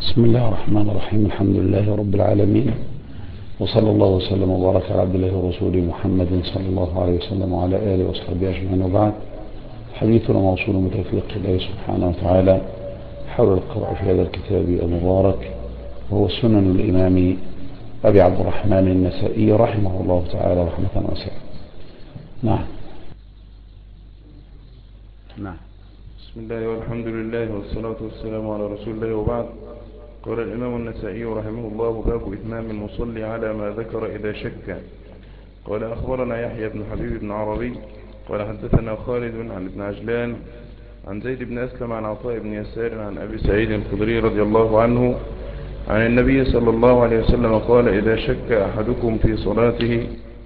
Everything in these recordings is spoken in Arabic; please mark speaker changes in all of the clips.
Speaker 1: بسم الله الرحمن الرحيم. الحمد لله رب العالمين، وصلى الله وسلم وبارك على عبد الله ورسوله محمد صلى الله عليه وسلم وعلى آله وصحبه أجمعين، وبعد. حديثنا موصول من توفيق الله سبحانه وتعالى حول القراءة في هذا الكتاب المبارك، وهو سنن الإمام أبي عبد الرحمن النسائي رحمه الله تعالى رحمة واسعة. نعم.
Speaker 2: بسم الله والحمد لله والصلاة والسلام على رسول الله، وبعد. قال الإمام النسائي رحمه الله: باب إتمام المصلي على ما ذكر إذا شك. قال: أخبرنا يحيى بن حبيب بن عربي قال: حدثنا خالد عن ابن عجلان عن زيد بن أسلم عن عطاء بن يسار عن أبي سعيد الخدري رضي الله عنه عن النبي صلى الله عليه وسلم قال: إذا شك أحدكم في صلاته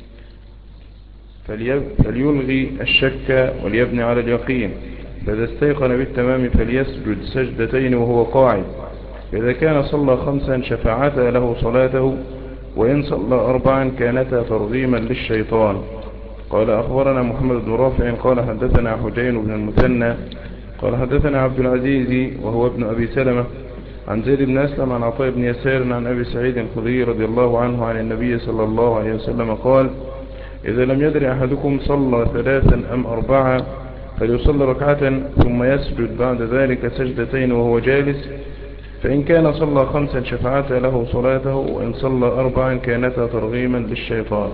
Speaker 2: فليلغي الشك وليبني على اليقين، فإذا استيقن بالتمام فليسجد سجدتين وهو قاعد، فإذا كان صلى 5 شفعتا له صلاته، وإن صلى 4 كانتا ترغيما للشيطان. قال: أخبرنا محمد بن رافع قال: حدثنا حجين بن المثنى قال: حدثنا عبد العزيز وهو ابن أبي سلمة عن زيد بن أسلم عن عطاء بن يسار عن أبي سعيد الخدري رضي الله عنه عن النبي صلى الله عليه وسلم قال: إذا لم يدر أحدكم صلى 3 أم 4 فليصلي ركعة ثم يسجد بعد ذلك سجدتين وهو جالس، فإن كان صلى 5 شفعتا له صلاته، وإن صلى 4 كانتا ترغيما للشيطان.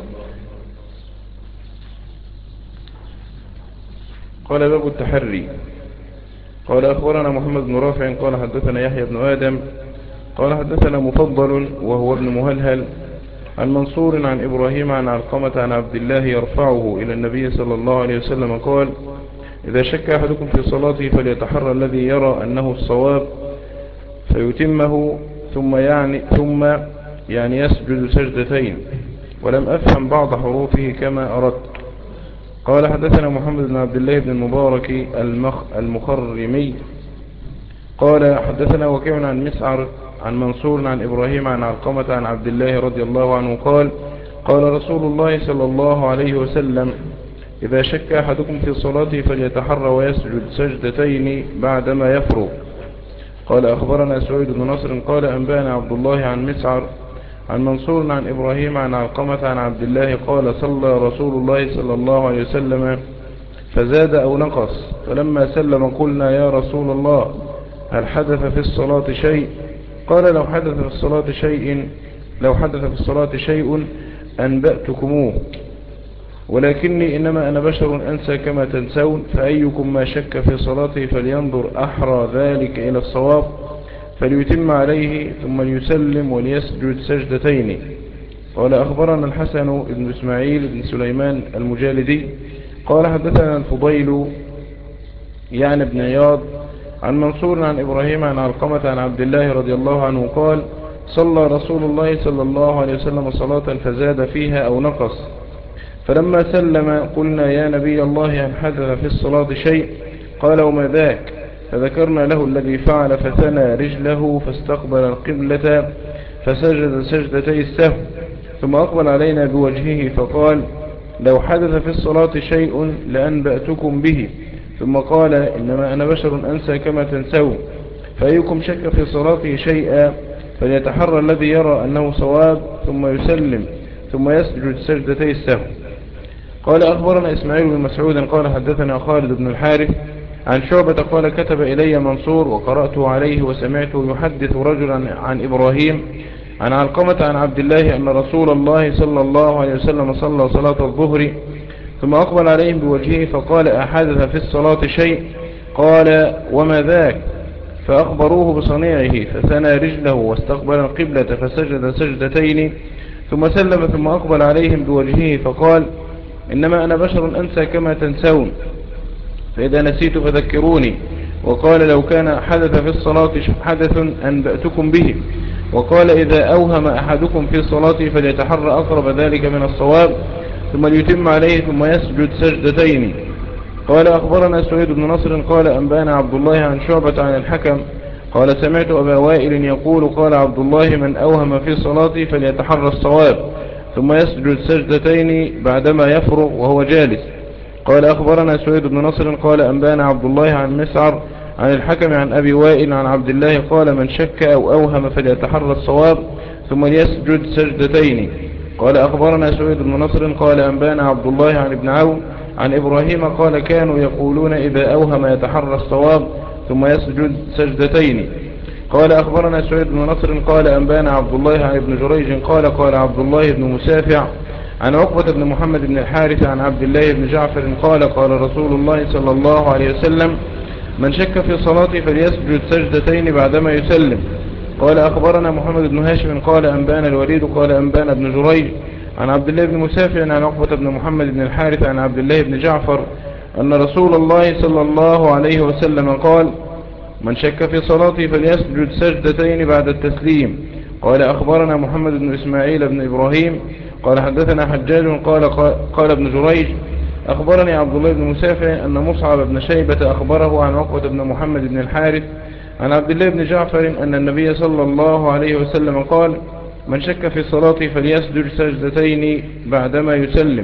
Speaker 2: قال: باب التحري. قال: أخبرنا محمد بن رافع قال: حدثنا يحيى بن آدم قال: حدثنا مفضل وهو ابن مهلهل عن منصور عن إبراهيم عن علقمة عن عبد الله يرفعه إلى النبي صلى الله عليه وسلم قال: إذا شك أحدكم في صلاته فليتحرى الذي يرى أنه الصواب فيتمه، ثم يسجد سجدتين، ولم أفهم بعض حروفه كما أردت. قال: حدثنا محمد بن عبد الله بن المبارك المخرمي قال: حدثنا وكيع عن مسعر عن منصور عن إبراهيم عن علقمة عن عبد الله رضي الله عنه قال: قال رسول الله صلى الله عليه وسلم: إذا شك أحدكم في صلاته فليتحرى ويسجد سجدتين بعدما يفرغ. قال: أخبرنا سعيد بن نصر قال: أنبأنا عبد الله عن مسعر عن منصور عن إبراهيم عن علقمة عن عبد الله قال: صلى رسول الله صلى الله عليه وسلم فزاد أو نقص، فلما سلم قلنا: يا رسول الله، هل حدث في الصلاة شيء؟ قال: لو حدث في الصلاة شيء أنبأتكموه، ولكني إنما أنا بشر أنسى كما تنسون، فأيكم ما شك في صلاته فلينظر أحرى ذلك إلى الصواب فليتم عليه ثم ليسلم وليسجد سجدتين. قال: أخبرنا الحسن بن إسماعيل بن سليمان المجالدي قال: حدثنا الفضيل يعني بن عياض عن منصور عن إبراهيم عن علقمة عن عبد الله رضي الله عنه قال: صلى رسول الله صلى الله عليه وسلم صلاة فزاد فيها أو نقص، فلما سلم قلنا: يا نبي الله، هل حدث في الصلاة شيء؟ قال: وما ذاك؟ فذكرنا له الذي فعل، فثنى رجله فاستقبل القبلة فسجد سجدتي السهو، ثم أقبل علينا بوجهه فقال: لو حدث في الصلاة شيء لأنبأتكم به، ثم قال: إنما أنا بشر أنسى كما تنسون، فأيكم شك في صلاته شيئا فليتحرى الذي يرى أنه صواب ثم يسلم ثم يسجد سجدتي السهو. قال: أخبرنا إسماعيل بن مسعود قال: حدثنا خالد بن الحارث عن شعبة قال: كتب إلي منصور وقرأته عليه وسمعته يحدث رجلا عن إبراهيم عن علقمة عن عبد الله أن رسول الله صلى الله عليه وسلم صلى صلاة الظهر ثم أقبل عليهم بوجهه فقال: أحدث في الصلاة شيء؟ قال: وما ذاك؟ فأخبروه بصنيعه، فثنى رجله واستقبل القبلة فسجد سجدتين ثم سلم، ثم أقبل عليهم بوجهه فقال: إنما أنا بشر أنسى كما تنسون، فإذا نسيت فذكروني. وقال: لو كان حدث في الصلاة حدث أنبأتكم به. وقال: إذا أوهم أحدكم في صلاته فليتحرى أقرب ذلك من الصواب ثم ليتم عليه ثم يسجد سجدتين. قال: أخبرنا سعيد بن نصر قال: أنبأنا عبد الله عن شعبة عن الحكم قال: سمعت أبا وائل يقول: قال عبد الله: من أوهم في صلاته فليتحرى الصواب ثم يسجد سجدتين بعدما يفرغ وهو جالس. قال: أخبرنا سعيد بن نصر قال: أنبأنا عبد الله عن مسعر عن الحكم عن أبي وائل عن عبد الله قال من شك أو أوهم فليتحرى الصواب ثم ليسجد سجدتين. قال أخبرنا سويد بن نصر قال أنبانا عبد الله عن ابن عون عن إبراهيم قال كانوا يقولون إذا أوهم يتحرى الصواب ثم يسجد سجدتين. قال أخبرنا سويد بن نصر قال أنبانا عبد الله عن ابن جريج قال قال عبد الله بن مسافع عن عقبة بن محمد بن الحارث عن عبد الله بن جعفر قال قال رسول الله صلى الله عليه وسلم من شك في صلاته فليسجد سجدتين بعدما يسلم. قال أخبرنا محمد بن هاشم قال أنبانا الوليد قال أنبانا بن جريج عن عبد الله بن مسافع عن عقبة بن محمد بن الحارث عن عبد الله بن جعفر أن رسول الله صلى الله عليه وسلم قال من شك في صلاته فليسجد سجدتين بعد التسليم. قال أخبرنا محمد بن إسماعيل بن إبراهيم قال حدثنا حجاج قال ابن جريج أخبرني عبد الله بن مسافع أن مصعب بن شيبة أخبره عن عقبة بن محمد بن الحارث عن عبد الله بن جعفر أن النبي صلى الله عليه وسلم قال من شك في صلاته فليسجد سجدتين بعدما يسلم.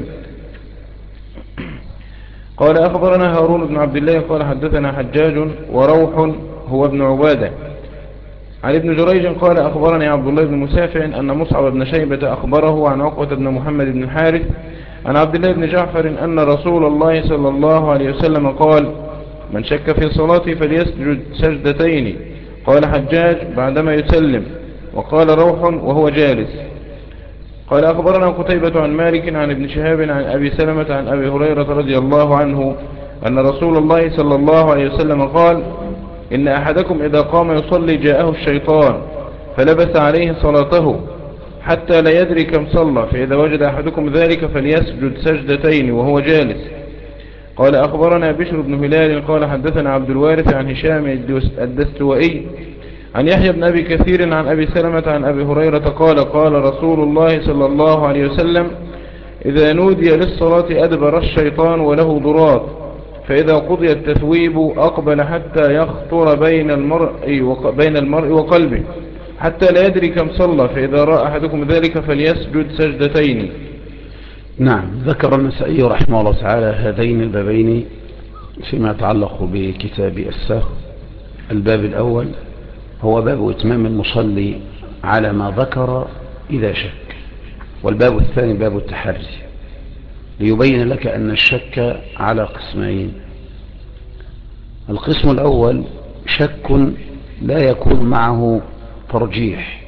Speaker 2: قال أخبرنا هارون بن عبد الله قال حدثنا حجاج وروح هو ابن عبادة عن ابن جريج قال أخبرني عبد الله بن مسافع أن مصعب بن شيبة أخبره عن عقبة بن محمد بن الحارث عن عبد الله بن جعفر أن رسول الله صلى الله عليه وسلم قال من شك في صلاته فليسجد سجدتين. قال حجاج بعدما يسلم. وقال روح وهو جالس. قال أخبرنا قتيبة عن مالك عن ابن شهاب عن أبي سلمة عن أبي هريرة رضي الله عنه أن رسول الله صلى الله عليه وسلم قال إن أحدكم إذا قام يصلي جاءه الشيطان فلبس عليه صلاته حتى لا يدري كم صلى فإذا وجد أحدكم ذلك فليسجد سجدتين وهو جالس. قال أخبرنا بشر بن هلال قال حدثنا عبد الوارث عن هشام الدستوائي عن يحيى بن أبي كثير عن أبي سلمة عن أبي هريرة قال قال رسول الله صلى الله عليه وسلم إذا نودي للصلاة أدبر الشيطان وله ضرات فإذا قضي التثويب أقبل حتى يخطر بين المرء وقلبه حتى لا يدري كم صلى فإذا رأى أحدكم ذلك فليسجد سجدتين.
Speaker 1: نعم. ذكر النسائي رحمه الله تعالى هذين البابين فيما يتعلق بكتاب السهو. الباب الأول هو باب إتمام المصلي على ما ذكر إذا شك، والباب الثاني باب التحري ليبين لك أن الشك على قسمين. القسم الأول شك لا يكون معه ترجيح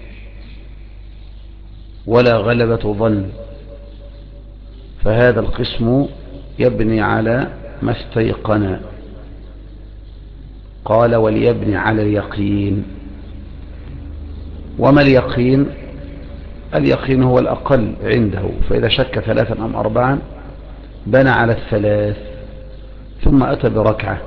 Speaker 1: ولا غلبة ظن، فهذا القسم يبني على ما استيقن. قال وليبني على اليقين. وما اليقين؟ اليقين هو الأقل عنده، فإذا شك 3 أم 4 بنى على 3 ثم أتى بركعة.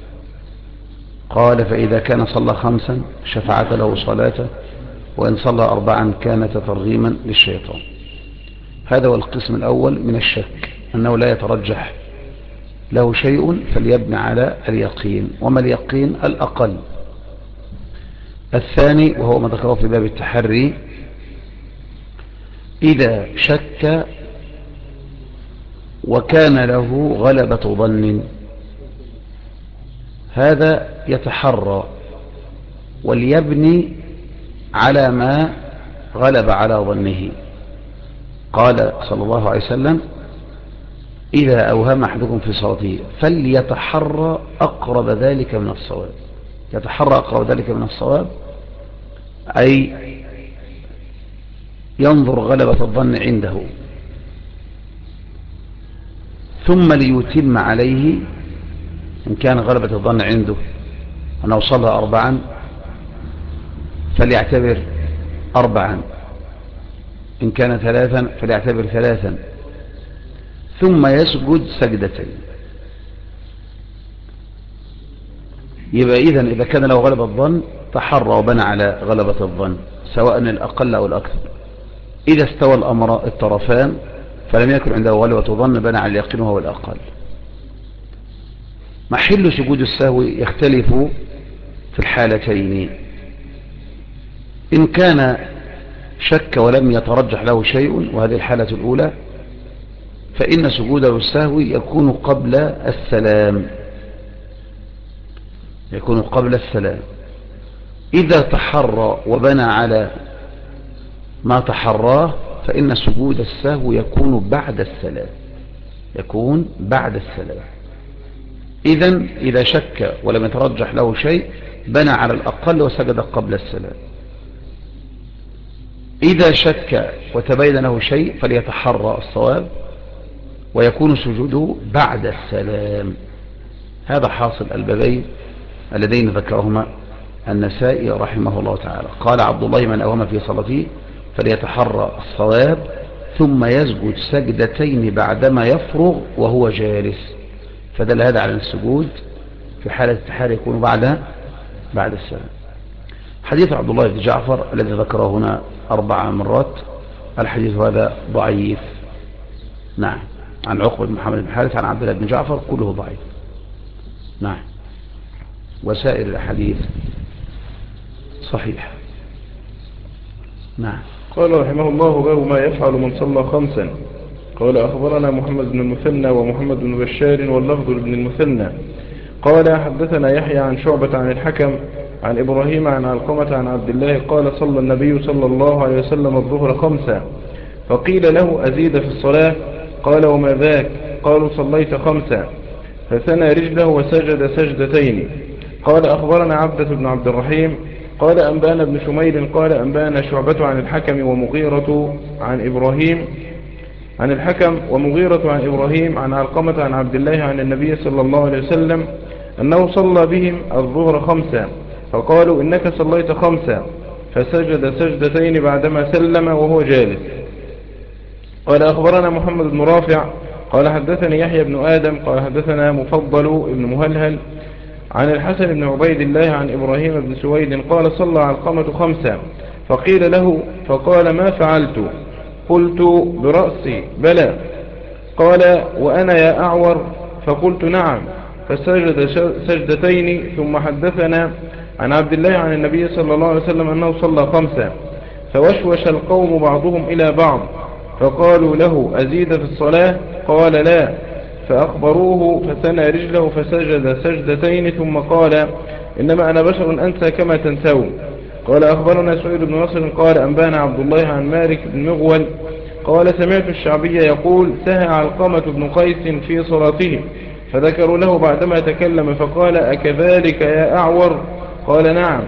Speaker 1: قال فإذا كان صلى 5 شفعت له صلاته، وإن صلى 4 كانت ترغيما للشيطان. هذا هو القسم الأول من الشك، أنه لا يترجح له شيء فليبني على اليقين. وما اليقين؟ الأقل. الثاني وهو ما ذكره في باب التحري إذا شك وكان له غلبة ظن، هذا يتحرى وليبني على ما غلب على ظنه. قال صلى الله عليه وسلم إذا أوهم أحدكم في صلاته فليتحرى أقرب ذلك من الصواب. يتحرى أقرب ذلك من الصواب أي ينظر غلبة الظن عنده ثم ليتم عليه. إن كان غلبة الظن عنده أنه صلى 4 فليعتبر 4، إن كان 3 فليعتبر 3، ثم يسجد سجدتين. يبقى إذا كان له غلبة الظن تحرى وبنى على غلبة الظن سواء الأقل أو الأكثر. إذا استوى الطرفان فلم يكن عنده غلبة ظن بنى على اليقين وهو الأقل. محل سجود السهو يختلف في الحالتين. إن كان شك ولم يترجح له شيء وهذه الحالة الأولى فإن سجوده السهو يكون قبل السلام. يكون قبل السلام. إذا تحرى وبنى على ما تحراه فإن سجود السهو يكون بعد السلام، يكون بعد السلام. إذا شك ولم يترجح له شيء بنى على الأقل وسجد قبل السلام. إذا شك وتبين له شيء فليتحرى الصواب ويكون سجوده بعد السلام. هذا حاصل البابين اللذين ذكرهما النسائي رحمه الله تعالى. قال عبد الله: من أوهم في صلاته فليتحرى الصواب ثم يسجد سجدتين بعدما يفرغ وهو جالس. فدل هذا على السجود في حالة التحري يكون بعد السلام. حديث عبد الله بن جعفر الذي ذكره هنا 4 مرات، الحديث هذا ضعيف. نعم، عن عقبة بن محمد بن حارث عن عبد الله بن جعفر كله ضعيف. نعم، وسائر الحديث صحيح. نعم.
Speaker 2: قال رحمه الله: باب ما يفعل من صلى 5. قال: أخبرنا محمد بن المثنى ومحمد بن بشار واللفظ بن المثنى قال: حدثنا يحيى عن شعبة عن الحكم عن إبراهيم عن علقمة عن عبد الله قال: صلى النبي صلى الله عليه وسلم الظهر 5، فقيل له: أزيد في الصلاة؟ قال: وما ذاك؟ قالوا: صليت 5. فثنى رجله وسجد سجدتين. قال: أخبرنا عبدة بن عبد الرحيم قال: أنبانا بن شميل قال: أنبانا شعبة عن الحكم ومغيرة عن إبراهيم عن الحكم ومغيرة عن إبراهيم عن علقمة عن عبد الله عن النبي صلى الله عليه وسلم أنه صلى بهم الظهر 5، فقالوا: إنك صليت 5، فسجد سجدتين بعدما سلم وهو جالس. قال: أخبرنا محمد بن رافع قال: حدثني يحيى بن آدم قال: حدثنا مفضل بن مهلهل عن الحسن بن عبيد الله عن إبراهيم بن سويد قال: صلى علقمة 5، فقيل له فقال: ما فعلت؟ قلت: برأسي بلى. قال: وأنا يا أعور؟ فقلت: نعم. فسجد سجدتين ثم حدثنا عن عبد الله عن النبي صلى الله عليه وسلم أنه صلى 5. فوشوش القوم بعضهم إلى بعض فقالوا له: أزيد في الصلاة؟ قال: لا. فأخبروه فثنى رجله فسجد سجدتين ثم قال: إنما أنا بشر أنسى كما تنسون. قال: أخبرنا سعيد بن نصر قال: أنبانا عبد الله عن مالك بن مغول قال: سمعت الشعبي يقول: سهى علقمة بن قيس في صلاته، فذكروا له بعدما تكلم فقال: أكذلك يا أعور؟ قال: نعم.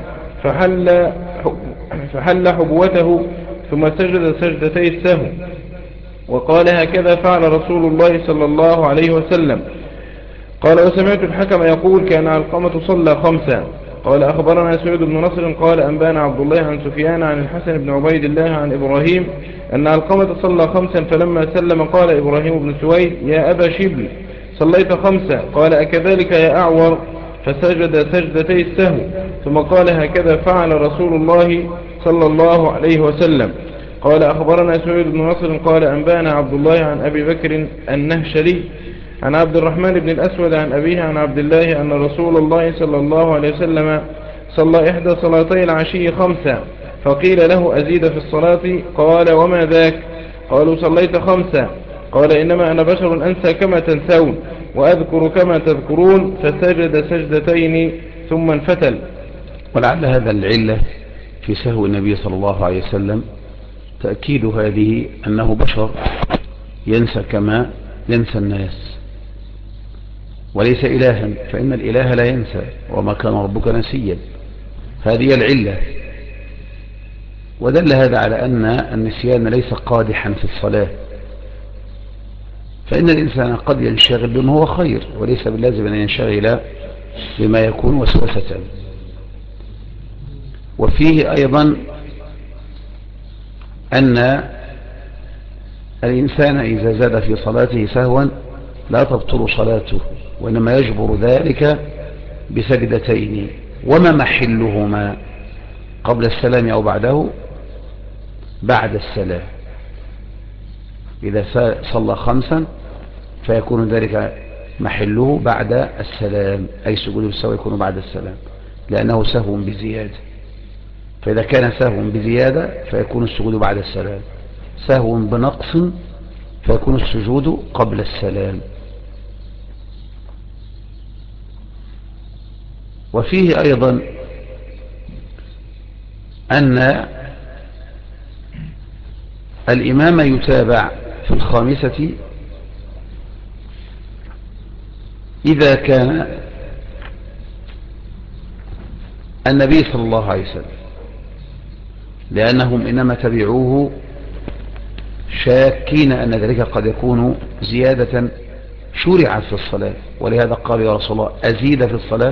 Speaker 2: فحل حبوته ثم سجد سجدتي السهو وقال: هكذا فعل رسول الله صلى الله عليه وسلم. قال: وسمعت الحكم يقول: كان علقمة صلى 5. قال: أخبرنا سعيد بن نصر قال: أنبانا عبد الله عن سفيان عن الحسن بن عبيد الله عن إبراهيم أن علقمة صلى 5، فلما سلم قال إبراهيم بن سويد: يا أبا شبل، صليت 5. قال: أكذلك يا أعور؟ فسجد سجدتي السهو ثم قال: هكذا فعل رسول الله صلى الله عليه وسلم. قال: أخبرنا سعيد بن نصر قال: أنبانا عبد الله عن أبي بكر النهشلي عن عبد الرحمن بن الأسود عن أبيه عن عبد الله أن رسول الله صلى الله عليه وسلم صلى إحدى صلاتي العشي 5، فقيل له: أزيد في الصلاة؟ قال: وما ذاك؟ قالوا: صليت 5. قال: إنما أنا بشر أنسى كما تنسون وأذكر كما تذكرون، فسجد سجدتين ثم انفتل.
Speaker 1: ولعل هذا العلة في سهو النبي صلى الله عليه وسلم تأكيد هذه أنه بشر ينسى كما ينسى الناس وليس إلها، فإن الإله لا ينسى وما كان ربك نسيا. هذه العلة. ودل هذا على أن النسيان ليس قادحا في الصلاة، فإن الإنسان قد ينشغل بما هو خير وليس باللازم أن ينشغل بما يكون وسوسة. وفيه أيضا أن الإنسان إذا زاد في صلاته سهوا لا تبطل صلاته، وإنما يجبر ذلك بسجدتين. وما محلهما؟ قبل السلام أو بعده؟ بعد السلام. إذا صلى 5 فيكون ذلك محله بعد السلام، أي سجود السهو يكون بعد السلام لأنه سهو بزيادة. فإذا كان سهو بزيادة فيكون السجود بعد السلام، سهو بنقص فيكون السجود قبل السلام. وفيه أيضا أن الإمام يتابع في الخامسة إذا كان النبي صلى الله عليه وسلم، لأنهم إنما تبعوه شاكين أن ذلك قد يكون زيادة شرعت في الصلاة، ولهذا قال يا رسول الله أزيد في الصلاة.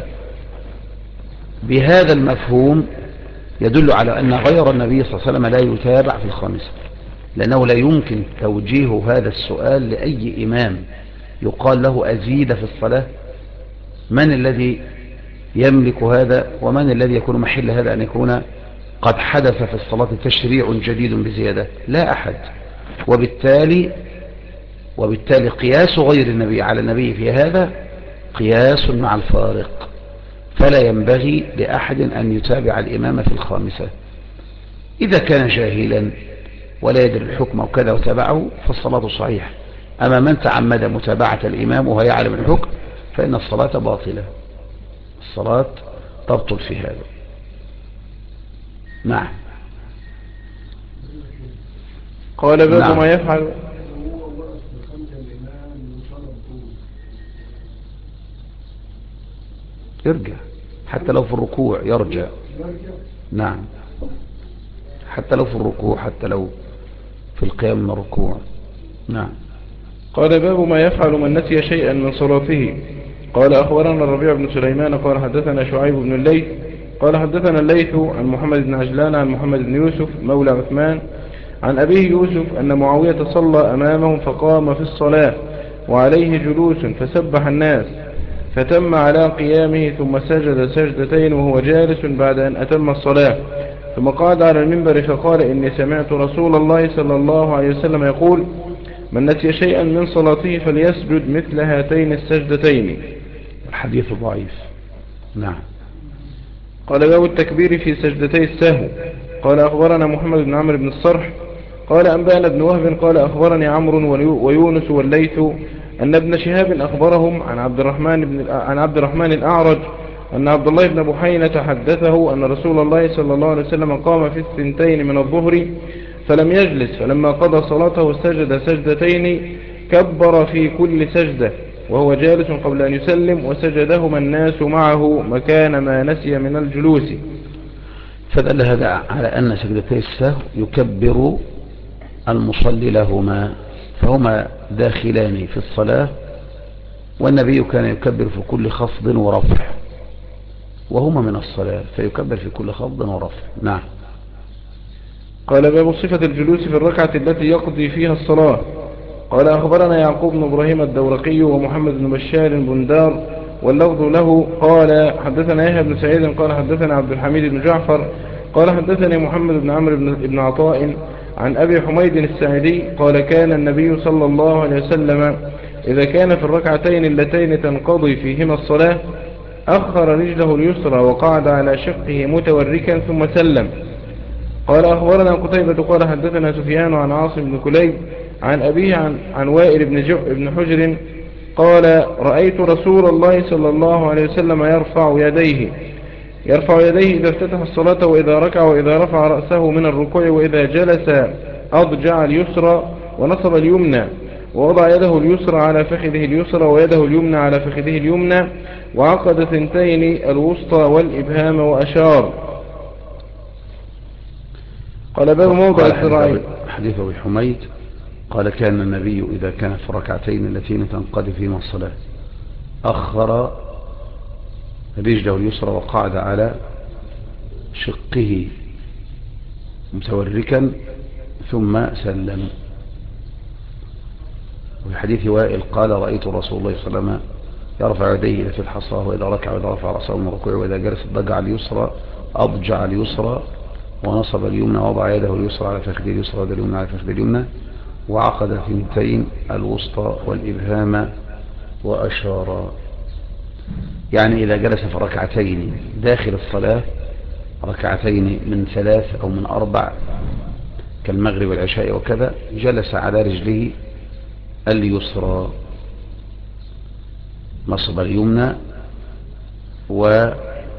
Speaker 1: بهذا المفهوم يدل على أن غير النبي صلى الله عليه وسلم لا يتابع في الخامسة، لأنه لا يمكن توجيه هذا السؤال لأي إمام يقال له أزيد في الصلاة. من الذي يملك هذا؟ ومن الذي يكون محل هذا أن يكون قد حدث في الصلاة تشريع جديد بزيادة؟ لا أحد. وبالتالي قياس غير النبي على النبي في هذا قياس مع الفارق، فلا ينبغي لأحد أن يتابع الإمام في الخامسة. إذا كان جاهلا ولا يدري الحكم وكذا وتابعه فالصلاة صحيحة. أما من تعمد متابعة الإمام وهو يعلم الحكم فإن الصلاة باطلة، الصلاة تبطل في هذا. نعم.
Speaker 2: قال باب
Speaker 1: نعم.
Speaker 2: ما يفعل.
Speaker 1: يرجع حتى لو في الركوع، يرجع. نعم، حتى لو في الركوع، حتى لو في القيام من الركوع. نعم.
Speaker 2: قال باب ما يفعل من نسي شيئا من صلاته. قال أخبرنا الربيع بن سليمان قال حدثنا شعيب بن الليث قال حدثنا الليث عن محمد بن عجلان عن محمد بن يوسف مولى عثمان عن أبيه يوسف أن معاوية صلى أمامهم فقام في الصلاة وعليه جلوس فسبح الناس فتم على قيامه ثم سجد سجدتين وهو جالس بعد أن أتم الصلاة، ثم قعد على المنبر فقال إني سمعت رسول الله صلى الله عليه وسلم يقول من نسي شيئا من صلاته فليسجد مثل هاتين السجدتين.
Speaker 1: الحديث ضعيف. نعم.
Speaker 2: قال باب التكبير في سجدتي السهو. قال أخبرنا محمد بن عمرو بن الصرح قال أنبأنا بن وهب قال أخبرني عمرو ويونس والليث أن ابن شهاب أخبرهم عن عبد الرحمن الأعرج أن عبد الله بن بحينة حدثه أن رسول الله صلى الله عليه وسلم قام في الثنتين من الظهر فلم يجلس، فلما قضى صلاته سجد سجدتين كبر في كل سجدة وهو جالس قبل أن يسلم، وسجدهما الناس معه مكان ما نسي من الجلوس.
Speaker 1: فدل هذا على أن سجدتي السهو يكبر المصلي لهما، فهما داخلان في الصلاة، والنبي كان يكبر في كل خفض ورفع، وهما من الصلاة فيكبر في كل خفض ورفع. نعم.
Speaker 2: قال باب صفة الجلوس في الركعة التي يقضي فيها الصلاة. قال أخبرنا يعقوب بن إبراهيم الدورقي ومحمد بن بشار بندار واللفظ له قال حدثنا يحيى بن سعيد قال حدثنا عبد الحميد بن جعفر قال حدثني محمد بن عمرو بن عطاء عن أبي حميد الساعدي قال كان النبي صلى الله عليه وسلم إذا كان في الركعتين اللتين تنقضي فيهما الصلاة أخر رجله اليسرى وقعد على شقه متوركا ثم سلم. قال أخبرنا قتيبة قال حدثنا سفيان عن عاصم بن كليب عن أبيه عن وائل بن حجر قال رأيت رسول الله صلى الله عليه وسلم يرفع يديه إذا افتتح الصلاة وإذا ركع وإذا رفع رأسه من الركوع وإذا جلس أضجع اليسرى ونصب اليمنى ووضع يده اليسرى على فخذه اليسرى ويده اليمنى على فخذه اليمنى وعقد ثنتين الوسطى والإبهام وأشار. قال باب موضع الذراعين.
Speaker 1: حديث أبي حميد قال كان النبي إذا كان في الركعتين اللتين تنقضي فيهما الصلاة أخر رجله اليسرى وقعد على شقه متوركا ثم سلم. وفي حديث وائل قال رأيت رسول الله صلى الله عليه وسلم يرفع يديه إلى فتح الصلاة وإذا ركع وإذا رفع رأسه من الركوع وإذا جلس أضجع اليسرى ونصب اليمنى ووضع يده اليسرى على فخذ اليسرى ويده اليمنى على فخذ اليمنى وعقد ثنتين الوسطى والإبهام وأشار. يعني إذا جلس في ركعتين داخل الصلاة، ركعتين من 3 أو من 4 كالمغرب والعشاء وكذا، جلس على رجله اليسرى نصب اليمنى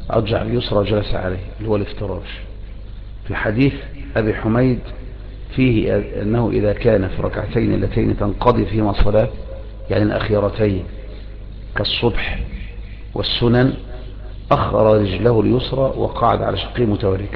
Speaker 1: أضجع اليسرى وجلس عليه اللي هو الافتراش. في حديث أبي حميد فيه أنه إذا كان في ركعتين اللتين تنقضي فيهما الصلاة يعني الأخيرتين كالصبح والسنن أخر رجله اليسرى وقعد على شقه متوركا.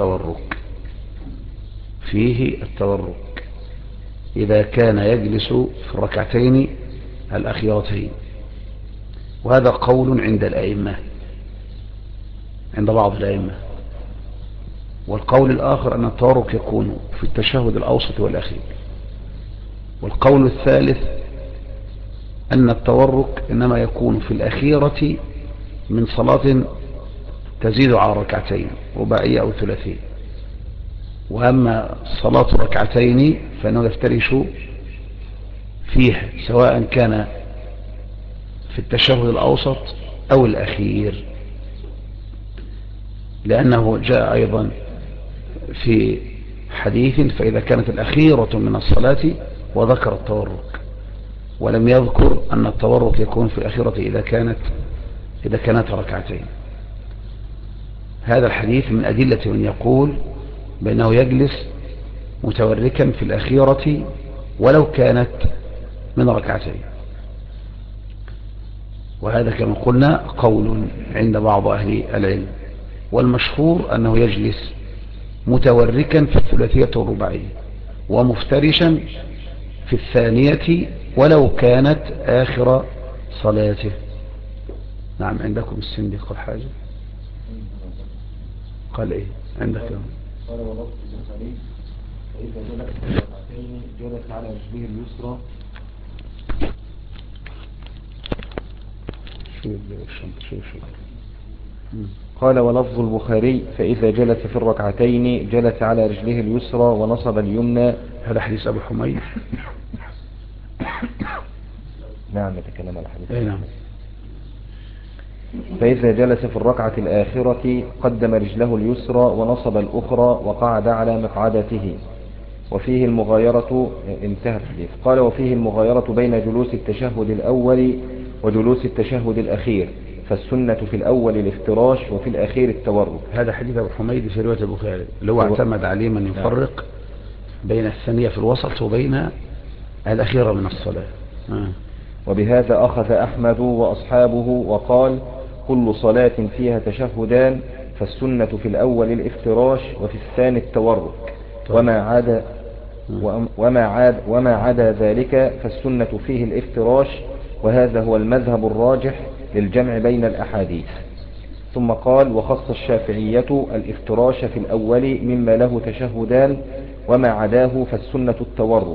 Speaker 1: فيه التورك إذا كان يجلس في الركعتين الأخيرتين، وهذا قول عند الأئمة، عند بعض الأئمة. والقول الآخر أن التورك يكون في التشهد الأوسط والأخير. والقول الثالث أن التورك إنما يكون في الأخيرة من صلاة تزيد على ركعتين رباعية أو ثلاثية. وأما صلاة ركعتين فإنه يفترش فيها سواء كان في التشهد الأوسط أو الأخير، لأنه جاء أيضا في حديث فإذا كانت الأخيرة من الصلاة وذكر التورك، ولم يذكر أن التورك يكون في الأخيرة إذا كانت ركعتين. هذا الحديث من أدلة من يقول بأنه يجلس متوركا في الأخيرة ولو كانت من ركعتين. وهذا كما قلنا قول عند بعض أهل العلم، والمشهور أنه يجلس متوركا في الثلاثية والرباعية ومفترشا في الثانية ولو كانت آخر صلاته. نعم. عندكم السندي قال حاجة؟ قال ايه عندك؟
Speaker 3: قال ولفظ البخاري فإذا جلس في ركعتين جلس على رجله اليسرى. قال ولفظ البخاري فإذا جلس في الركعتين جلس على رجله اليسرى ونصب اليمنى.
Speaker 1: هذا حديث أبي حميد.
Speaker 3: نعم يتكلم على حديث.
Speaker 1: نعم.
Speaker 3: فإذا جلس في الركعة الآخرة قدم رجله اليسرى ونصب الأخرى وقعد على مقعدته. وفيه المغايرة. انتهى الحديث. قال وفيه المغايرة بين جلوس التشهد الأول وجلوس التشهد الأخير، فالسنة في الأول الافتراش وفي الأخير التورك.
Speaker 1: هذا حديث أبو حميد في رواية البخاري اللي هو اعتمد عليه من يفرق بين الثانية في الوسط وبين الأخيرة من الصلاة.
Speaker 3: وبهذا أخذ أحمد وأصحابه وقال كل صلاة فيها تشهدان فالسنة في الأول الافتراش وفي الثاني التورك، وما عدا ذلك فالسنة فيه الافتراش، وهذا هو المذهب الراجح للجمع بين الأحاديث. ثم قال وخص الشافعية الافتراش في الأول مما له تشهدان وما عداه فالسنة التورك.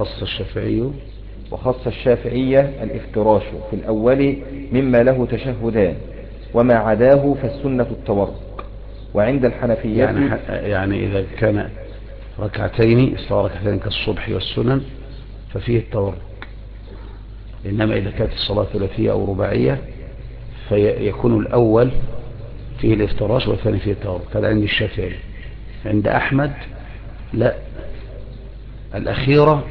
Speaker 3: وخص الشافعية الافتراش في الأول مما له تشهدان وما عداه فالسنة التورك. وعند الحنفية
Speaker 1: يعني إذا كان ركعتين كالصبح والسنن ففيه التورك، إنما إذا كانت الصلاة ثلاثية أو رباعية فيكون الأول فيه الافتراش والثاني فيه التورك. هذا عند الشافعي. عند أحمد لا، الأخيرة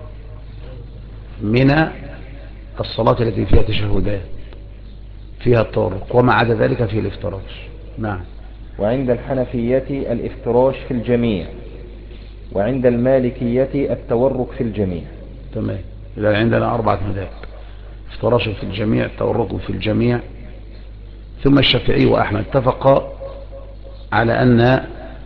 Speaker 1: من الصلاة التي فيها تشهدان فيها التورك، وما عدا ذلك فيه الافتراش. نعم.
Speaker 3: وعند الحنفية الافتراش في الجميع، وعند المالكية التورك في الجميع.
Speaker 1: تمام. إذا عندنا 4 مذاهب: افتراش في الجميع، تورك في الجميع. ثم الشافعي وأحمد اتفقا على أن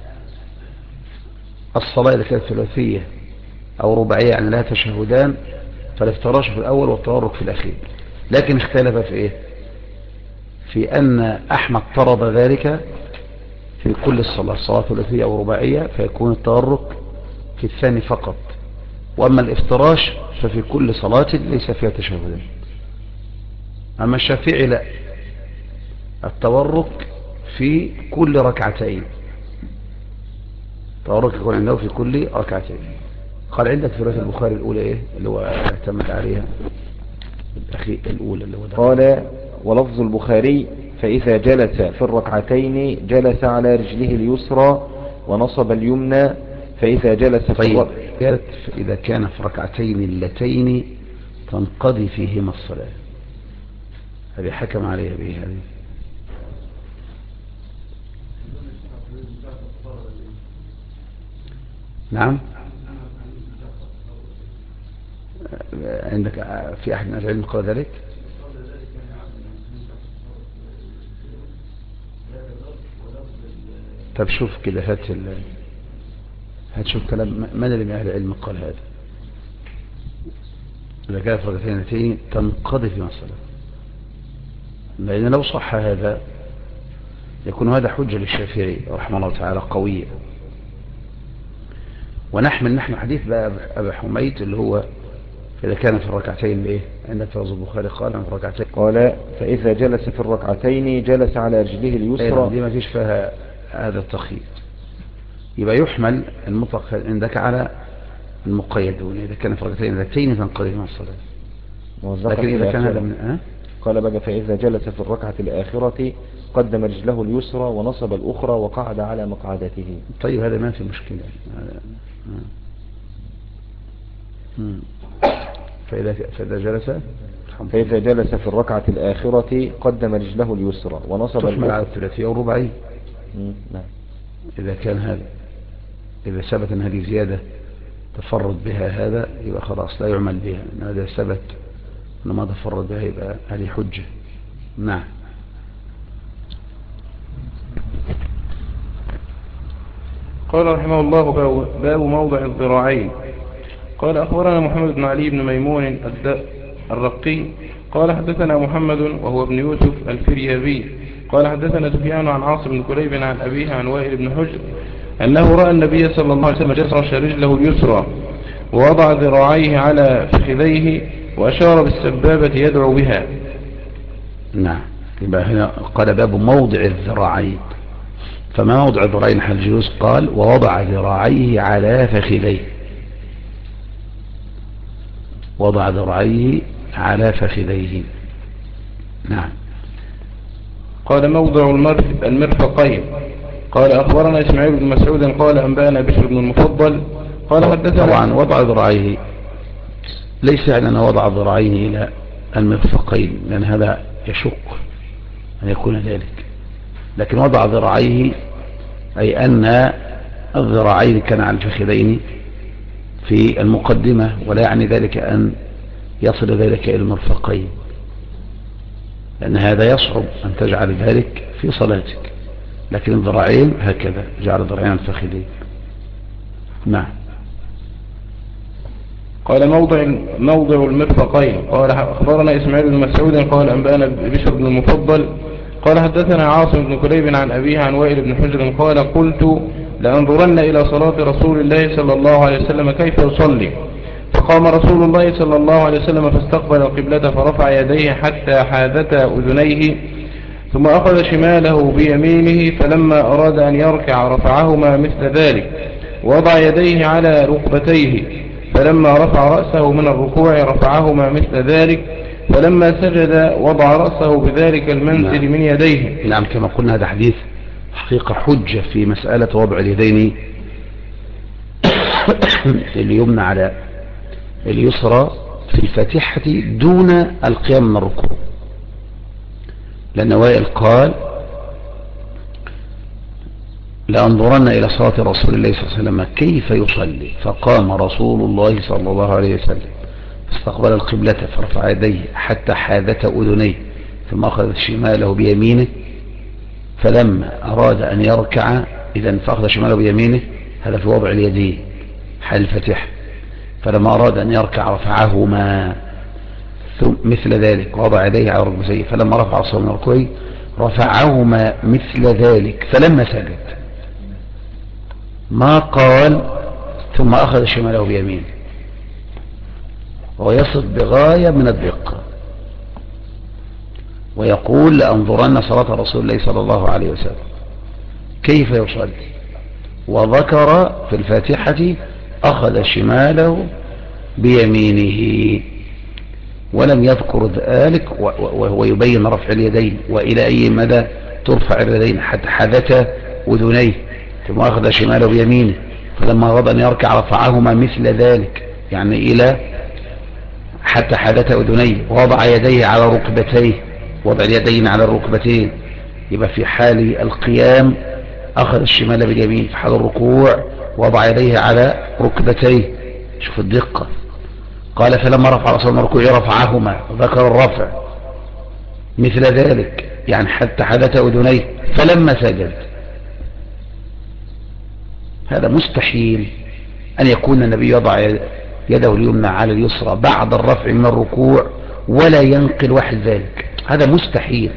Speaker 1: الصلاة التي كانت ثلاثية أو رباعية يعني لها تشهدان فالافتراش في الأول والتورك في الأخير. لكن اختلف في إيه؟ في أن أحمد طرد ذلك في كل صلاة ثلاثية أو رباعية فيكون التورك في الثاني فقط، وأما الافتراش ففي كل صلاة ليس فيها تشهدان. أما الشافعي لا، التورك في كل ركعتين، التورك يكون عنده في كل ركعتين. قال عندك في رواية البخاري الأولى إيه اللي هو اعتمد عليها الأولى اللي هو ده.
Speaker 3: قال ولفظ البخاري فإذا جلس في الركعتين جلس على رجله اليسرى ونصب اليمنى. فإذا جلس
Speaker 1: إذا كان في ركعتين اللتين تنقضي فيهما الصلاة، هذه حكم عليها به هذه نعم. عندك في أحد من أهل العلم قال ذلك؟ طب شوف كده، هتشوف كلام من اللي من أهل العلم قال هذا. إذا كانت ركعتين تنقضي في مسألة، لأن لو صح هذا يكون هذا حجة للشافعي رحمه الله تعالى قوية. ونحمل نحن حديث بقى أبا حميد اللي هو إذا كان في الركعتين لإيه عندك في البخاري قال في الركعتين،
Speaker 3: قال فإذا جلس في الركعتين جلس على رجله اليسرى.
Speaker 1: دي ما فيش فيها هذا التخيير، يبقى يحمل المطلق عندك على المقيد. إذا كان في ركعتين تنقضي من الصلاة. لكن إذا كان هذا من
Speaker 3: قال بقى فإذا جلس في الركعة الآخرة قدم رجله اليسرى ونصب الأخرى وقعد على مقعدته.
Speaker 1: طيب هذا ما في مشكلة.
Speaker 3: فإذا جلس في الركعة الآخرة قدم رجله اليسرى ونصب
Speaker 1: تحمل على الثلاثية والرباعية.
Speaker 3: نعم.
Speaker 1: إذا كان هذا، إذا ثبت أن هذه زيادة تفرد بها هذا يبقى خلاص لا يعمل بها، إن هذا ثبت أنه ما تفرد بها يبقى هذه حجة. نعم.
Speaker 2: قال رحمه الله باب موضع الذراعين. قال أخبرنا محمد بن علي بن ميمون الرقي قال حدثنا محمد وهو ابن يوسف الفريابي قال حدثنا سفيان عن عاصم بن كليب عن أبيه عن وائل بن حجر أنه رأى النبي صلى الله عليه وسلم جسر رجله اليسرى ووضع ذراعيه على فخذيه وأشار بالسبابة يدعو بها.
Speaker 1: نعم. يبقى هنا قال باب موضع الذراعين. فما موضع الذراعين حال الجلوس؟ قال ووضع ذراعيه على فخذيه. وضع ذراعيه على فخذيه. نعم.
Speaker 2: قال موضع المرفقين. قال أخبرنا إسماعيل بن مسعود قال أنبأنا بشر بن المفضل قال حدثنا.
Speaker 1: طبعا وضع ذراعيه ليس يعني أن وضع ذراعيه إلى المرفقين، لأن هذا يشق أن يكون ذلك، لكن وضع ذراعيه أي أن الذراعين كان على الفخذين في المقدمة، ولا يعني ذلك أن يصل ذلك إلى المرفقين، لأن هذا يصعب أن تجعل ذلك في صلاتك، لكن الذراعين هكذا جعل الذراعين الفخذين. نعم.
Speaker 2: قال موضع المرفقين. قال أخبرنا إسماعيل بن مسعود قال أنبأنا بشر بن المفضل قال حدثنا عاصم بن كليب عن أبيه عن وائل بن حجر قال قلت لأنظرن إلى صلاة رسول الله صلى الله عليه وسلم كيف يصلي، فقام رسول الله صلى الله عليه وسلم فاستقبل القبلة فرفع يديه حتى حاذتا أذنيه ثم أخذ شماله بيمينه فلما أراد أن يركع رفعهما مثل ذلك ووضع يديه على ركبتيه فلما رفع رأسه من الركوع رفعهما مثل ذلك فلما سجد وضع رأسه بذلك المنزل من يديه.
Speaker 1: نعم. كما قلنا هذا حديث حقيقة حجة في مسألة وضع اليدين اليمنى على اليسرى في الفاتحة دون القيام من الركوع، لأن وائل قال لأنظرن إلى صلاة رسول الله صلى الله عليه وسلم كيف يصلي، فقام رسول الله صلى الله عليه وسلم فاستقبل القبلة فرفع يديه حتى حاذت أذنيه ثم أخذ شماله بيمينه فلما أراد أن يركع إذن فأخذ شماله بيمينه، هذا في وضع اليدين حال الفتح، فلما أراد أن يركع رفعهما مثل ذلك ووضع يديه على ركبتيه فلما رفع رأسه من ركوعه رفعهما مثل ذلك فلما سجد ما قال ثم أخذ شماله بيمينه، ويصف بغاية من الدقة ويقول لأنظرن صلاة رسول الله صلى الله عليه وسلم كيف يصلي، وذكر في الفاتحة أخذ شماله بيمينه ولم يذكر ذلك، وهو يبين رفع اليدين وإلى أي مدى ترفع اليدين حتى حدث أذنيه ثم أخذ شماله بيمينه فلما أراد أن يركع رفعهما مثل ذلك، يعني إلى حتى حدث أذنيه ووضع يديه على ركبتيه، وضع اليدين على الركبتين، يبقى في حال القيام أخذ الشمال باليمين، في حال الركوع وضع يديه على ركبتيه. شوف الدقة. قال فلما رفع رأسه من الركوع رفعهما، ذكر الرفع مثل ذلك، يعني حتى حدث أذنيه. فلما سجد، هذا مستحيل أن يكون النبي يضع يده اليمنى على اليسرى بعد الرفع من الركوع ولا ينقل واحد ذلك، هذا مستحيل.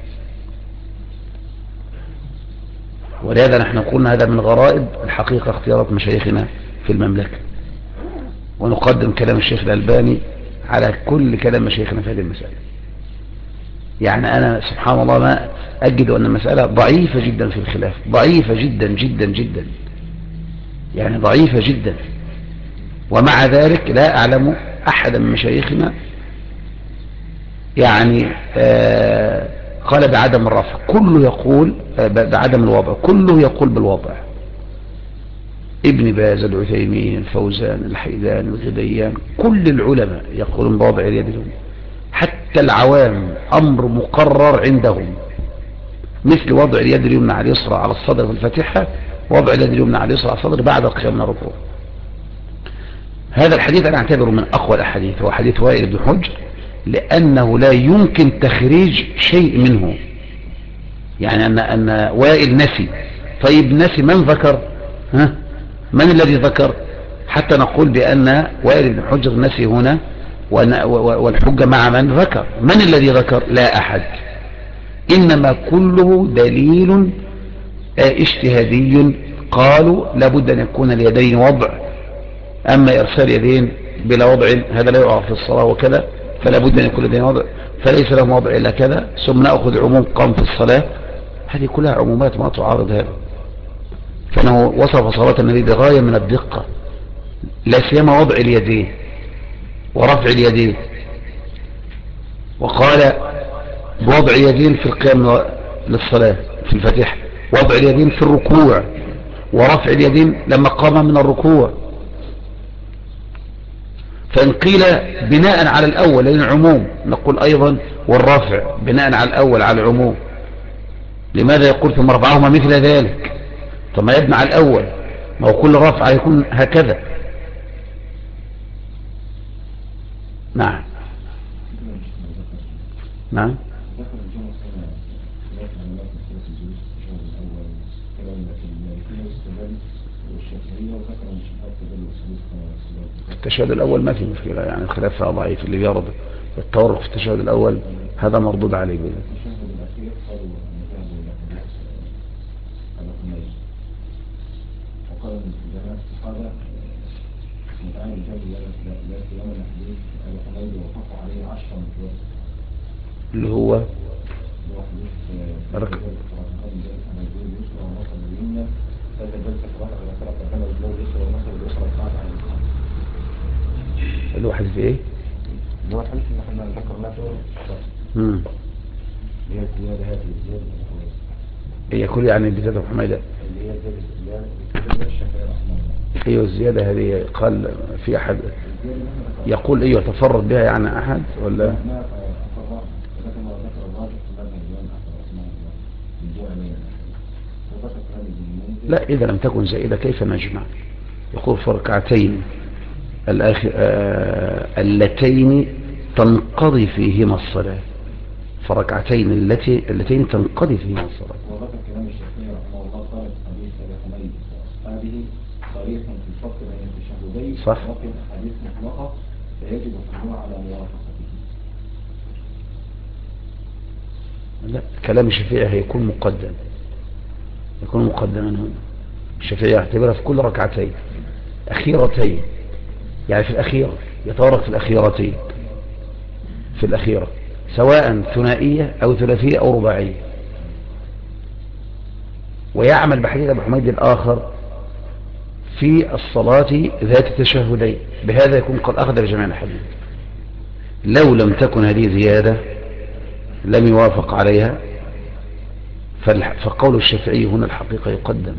Speaker 1: ولهذا نحن قلنا هذا من غرائب الحقيقة اختيارات مشايخنا في المملكة، ونقدم كلام الشيخ الألباني على كل كلام مشايخنا في هذه المسألة. يعني أنا سبحان الله ما أجد أن المسألة ضعيفة جدا في الخلاف، ضعيفة جدا جدا جدا، يعني ضعيفة جدا. ومع ذلك لا أعلم أحدا من مشايخنا يعني قال بعدم الرفع، كله يقول بعدم الوضع، كله يقول بالوضع. ابن باز، العثيمين، الفوزان، الحيدان، الغديان، كل العلماء يقولون بوضع اليد اليمنى، حتى العوام أمر مقرر عندهم، مثل وضع اليد اليمنى على اليسرى على الصدر في الفاتحة، وضع اليد اليمنى على اليسرى على الصدر بعد القيام من الركوع. هذا الحديث أنا أعتبره من أقوى الأحاديث، هو حديث وائل بن حجر، لأنه لا يمكن تخريج شيء منه. يعني أن وائل نسي، طيب نسي من ذكر؟ من الذي ذكر حتى نقول بأن وائل بن حجر نسي هنا والحجة مع من ذكر؟ من الذي ذكر؟ لا أحد، إنما كله دليل اجتهادي. قالوا لابد أن يكون اليدين وضع، أما إرسال يدين بلا وضع هذا لا يعرف في الصلاة وكذا، فلا بد أن يكون اليدين وضع، فليس لهم وضع إلا كذا. ثم نأخذ عموم قام في الصلاة، هذه كلها عمومات ما تعارض هذا. فإنه وصف صلاة النبي بغاية من الدقة، لا سيما وضع اليدين ورفع اليدين. وقال بوضع اليدين في القيام للصلاة في الفاتحة، وضع اليدين في الركوع، ورفع اليدين لما قام من الركوع. فإن قيل بناء على الأول لأن العموم، نقول أيضا والرفع بناء على الأول على العموم. لماذا يقول ثم رفعهما مثل ذلك؟ ثم يبنى على الأول، ما هو كل رفع يكون هكذا. نعم نعم. التشهد الأول ما في مشكلة، يعني الخلاف فيها ضعيف، اللي بيرد التورق في التشهد الأول هذا مردود عليه بيه. اللي هو الواحد في ايه؟
Speaker 3: اللي هو الحديث اللي احنا ذكرناه هي الزيادة، هذه الزيادة
Speaker 1: هي كل يعني بزيادة حميدة،
Speaker 3: اللي هي زيادة الشافعي رحمه الله.
Speaker 1: ايوه الزيادة هذه. قال في احد يقول ايوه تفرد بها يعني احد ولا لا؟ اذا لم تكن زائدة كيف نجمع؟ يقول في ركعتين اللتين تنقضي فيهما الصلاة، فركعتين اللتين تنقضي فيهما الصلاة.
Speaker 3: وذكر كلام الشافعي رحمه الله قال حديث ابي حميد واصحابه صريح في الفرق بين التشهدين،
Speaker 1: صح،
Speaker 3: ولكن حديث مطلقة فيجب الحمول على موافقته.
Speaker 1: لا، كلام الشافعي هيكون مقدم، يكون مقدما هنا. الشافعي يعتبرها في كل ركعتين أخيرتين، يعني في الأخيرة يتورط في الأخيرتين، في الأخيرة سواء ثنائية أو ثلاثية أو رباعية. ويعمل بحديث أبي حميد الآخر في الصلاة ذات التشهدين، بهذا يكون قد أخذ بجميع الحديث. لو لم تكن هذه زيادة لم يوافق عليها، فقول الشافعي هنا الحقيقة يقدم.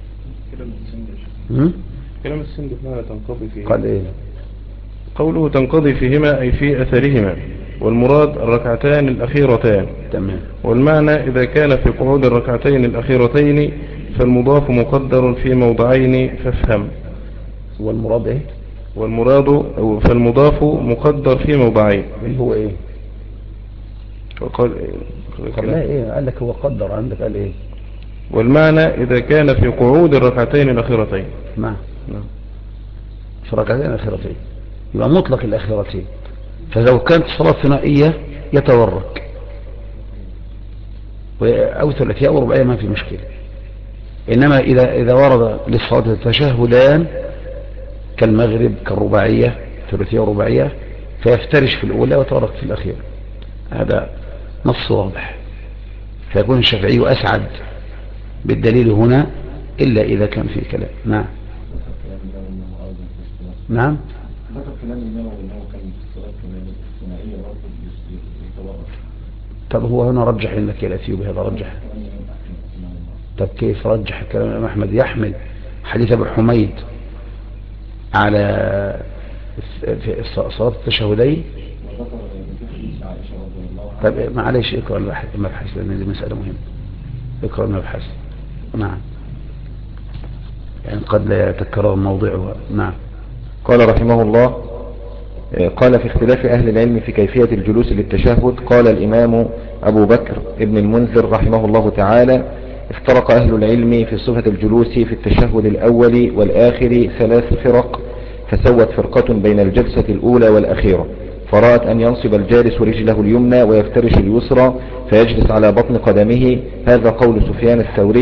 Speaker 2: كلام السند بمعنى تنقضي فيهما،
Speaker 1: قال ايه؟
Speaker 2: قوله تنقضي فيهما أي في أثرهما، والمراد الركعتان الأخيرتان.
Speaker 1: تمام.
Speaker 2: والمعنى إذا كان في قعود الركعتين الأخيرتين فالمضاف مقدر في موضعين فافهم.
Speaker 1: والمراد ايه؟
Speaker 2: والمراد فالمضاف مقدر في موضعين.
Speaker 1: اللي هو ايه؟
Speaker 2: وقال
Speaker 1: لا ايه قال لك؟ هو قدر عندك قال ايه؟
Speaker 2: والمعنى إذا كان في قعود الركعتين الأخيرتين.
Speaker 1: نعم في الركعتين الأخيرتين يبقى مطلق الأخيرتين. فلو كانت صلاة ثنائية يتورك، أو ثلاثية أو رباعية ما في مشكلة. إنما إذا ورد للصلاة تشهدان كالمغرب كالرباعية ثلاثية ورباعية فيفترش في الأولى ويتورك في الأخيرة. هذا نص واضح، فيكون الشافعي أسعد بالدليل هنا إلا إذا كان فيه كلام. نعم نعم. طب هو هنا رجح انك يا الأثيوبي هذا رجح. طب كيف رجح كلام الإمام أحمد؟ يحمل حديث أبي حميد على في صلاة التشهدين. طب معلش اقرأ المبحث لأن دي مسألة مهمة. اقرأ المبحث. نعم يعني قد لا يتكرر موضعها. نعم.
Speaker 3: قال رحمه الله: قال في اختلاف أهل العلم في كيفية الجلوس للتشهد. قال الإمام أبو بكر ابن المنذر رحمه الله تعالى: افترق أهل العلم في صفة الجلوس في التشهد الأول والآخر 3 فرق، فسوت فرقة بين الجلسة الأولى والأخيرة، فرأت أن ينصب الجالس رجله اليمنى ويفترش اليسرى فيجلس على بطن قدمه. هذا قول سفيان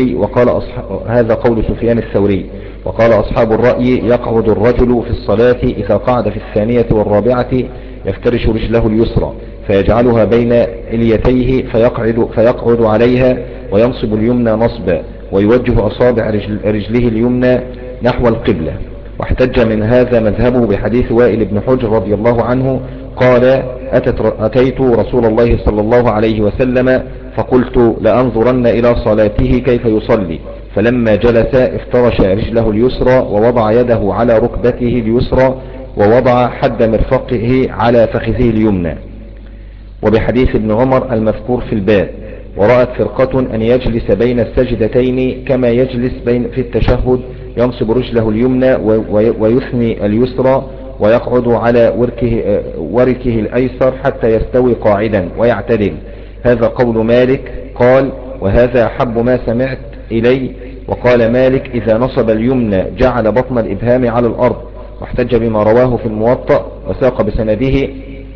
Speaker 3: الثوري. وقال أصحاب الرأي: يقعد الرجل في الصلاة إذا قعد في الثانية والرابعة يفترش رجله اليسرى فيجعلها بين إليتيه فيقعد عليها وينصب اليمنى نصبا ويوجه أصابع رجله اليمنى نحو القبلة. واحتج من هذا مذهبه بحديث وائل بن حجر رضي الله عنه قال: أتيت رسول الله صلى الله عليه وسلم فقلت لأنظرن إلى صلاته كيف يصلي، فلما جلس افترش رجله اليسرى ووضع يده على ركبته اليسرى ووضع حد مرفقه على فخذه اليمنى. وبحديث ابن عمر المذكور في الباب: ورأت فرقة أن يجلس بين السجدتين كما يجلس في التشهد، ينصب رجله اليمنى ويثني اليسرى ويقعد على وركه الأيسر حتى يستوي قاعدا ويعتدل. هذا قول مالك. قال: وهذا أحب ما سمعت إلي. وقال مالك: إذا نصب اليمنى جعل بطن الإبهام على الأرض. واحتج بما رواه في الموطأ وساق بسنده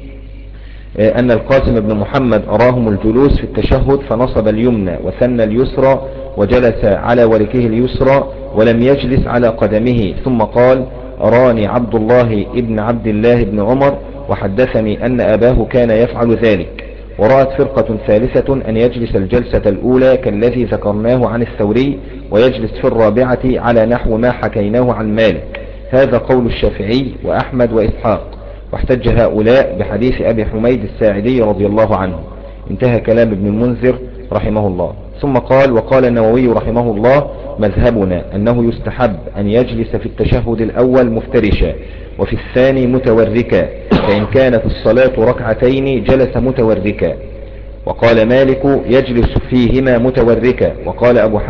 Speaker 3: أن القاسم بن محمد أراهم الجلوس في التشهد فنصب اليمنى وثنى اليسرى وجلس على وركه اليسرى ولم يجلس على قدمه، ثم قال: أراني عبد الله ابن عبد الله بن عمر وحدثني أن أباه كان يفعل ذلك. ورأت فرقة ثالثة أن يجلس الجلسة الأولى كالذي ذكرناه عن الثوري ويجلس في الرابعة على نحو ما حكيناه عن مالك. هذا قول الشافعي وأحمد وإسحاق. واحتج هؤلاء بحديث أبي حميد الساعدي رضي الله عنه. انتهى كلام ابن المنذر رحمه الله. ثم قال: وقال النووي رحمه الله: مذهبنا أنه يستحب أن يجلس في التشهد الأول مفترشا وفي الثاني متوركا، فإن كانت الصلاة ركعتين جلس متوركا. وقال مالك: يجلس فيهما متوركا. وقال أبو